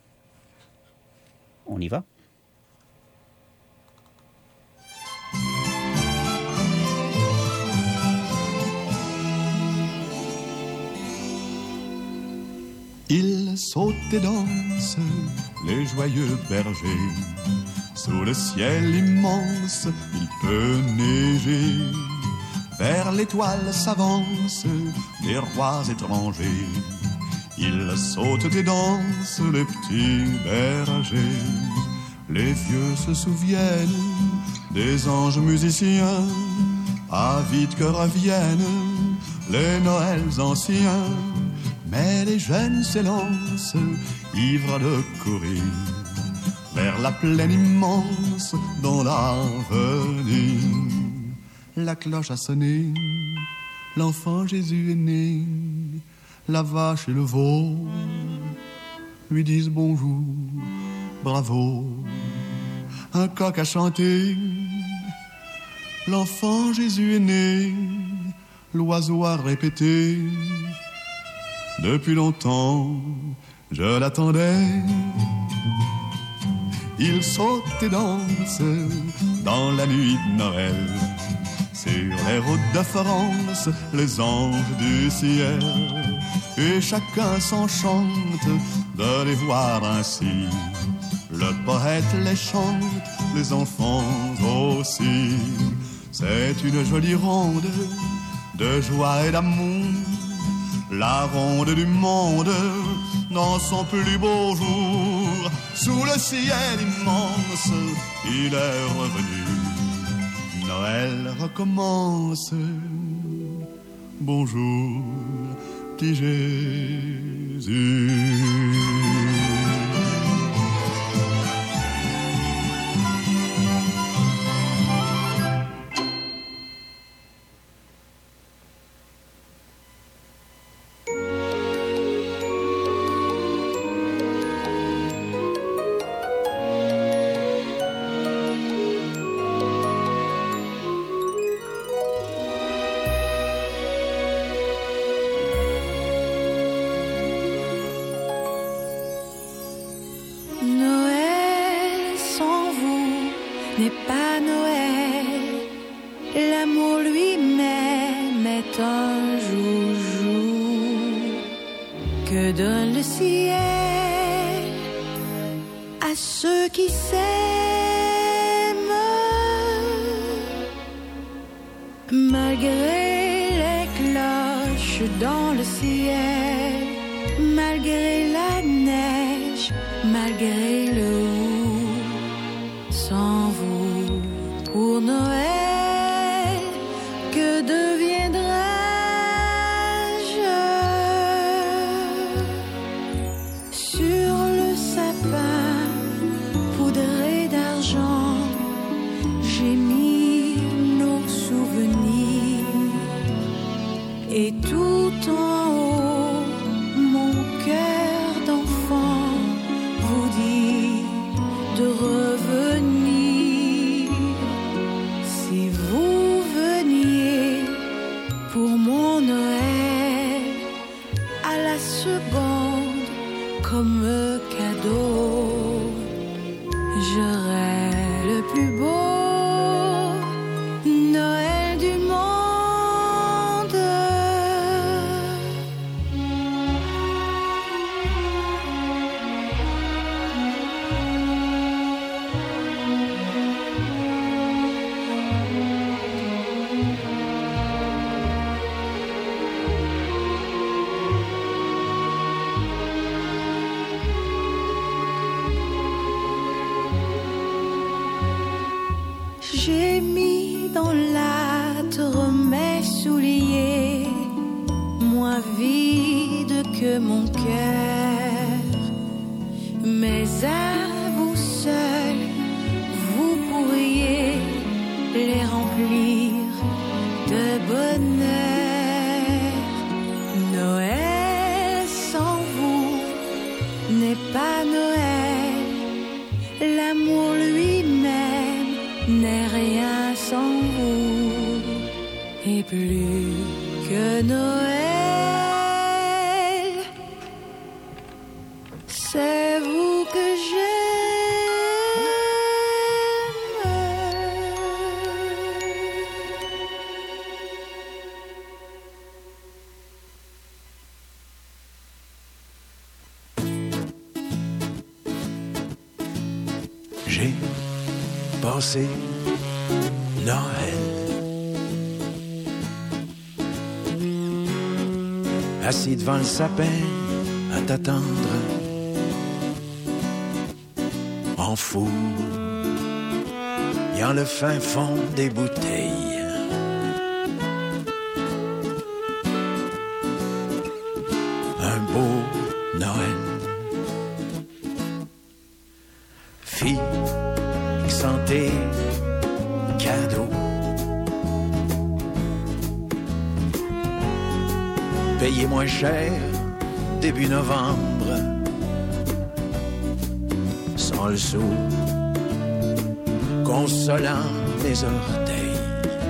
Speaker 1: On y va?
Speaker 19: Ils sautent et dansent, les joyeux bergers. Sous le ciel immense, il peut neiger. Vers l'étoile s'avancent les rois étrangers. Ils sautent et dansent, les petits bergers. Les vieux se souviennent des anges musiciens. Avides que reviennent les Noëls anciens. Mais les jeunes s'élancent, ivres de courir, vers la plaine immense dans l'avenir. La cloche a sonné, l'enfant Jésus est né. La vache et le veau lui disent bonjour, bravo. Un coq a chanté, l'enfant Jésus est né. L'oiseau a répété, depuis longtemps je l'attendais. Il saute et danse dans la nuit de Noël. Sur les routes de France, les anges du ciel. Et chacun s'enchante de les voir ainsi. Le poète les chante, les enfants aussi. C'est une jolie ronde de joie et d'amour. La ronde du monde dans son plus beau jour. Sous le ciel immense, il est revenu. Noël recommence. Bonjour, petit Jésus.
Speaker 20: comme cadeau. J'aurai le plus beau Noël du monde. J'ai mis dans l'âtre mes souliers, moins vides que mon cœur. Mais à vous seuls, vous pourriez les remplir de bonheur. Noël sans vous n'est pas Noël. L'amour lui-même n'est rien sans vous. Et plus que Noël, c'est vous que
Speaker 5: J'ai passé Noël assis devant le sapin à t'attendre en fou dans le fin fond des bouteilles. Un beau Noël. Fille, santé, cadeau. Payez moins cher début novembre. Sans le sou, consolant mes orteils.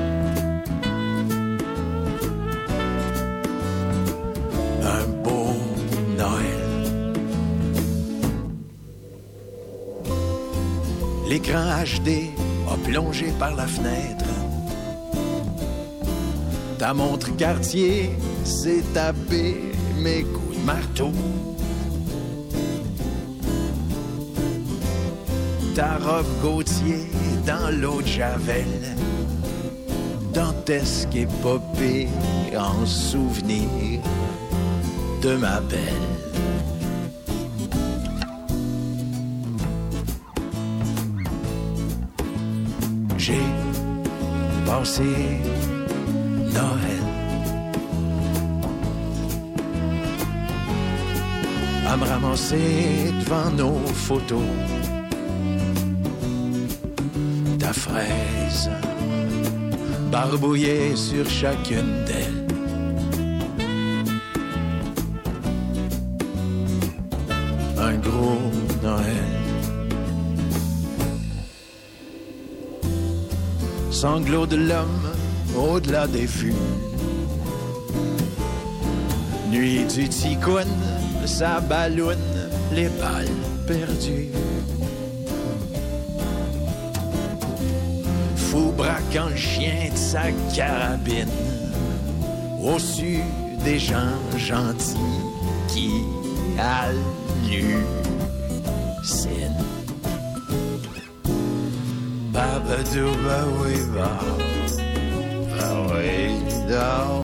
Speaker 5: Un beau Noël. L'écran H D a plongé par la fenêtre. Ta montre Cartier s'est tapé mes coups de marteau. Ta robe Gautier dans l'eau de Javel, dantesque épopée en souvenir de ma belle. J'ai passé Noël à me ramasser devant nos photos. Ta fraise barbouillée sur chacune d'elles. Un gros Noël. Sanglots de l'homme au-delà des fûts. Nuit du ticoun, ça balloune les balles perdues. Fou braquant le chien de sa carabine au-dessus des gens gentils qui hallucinent. Babadou, bah oui, bah, bah oui, bah.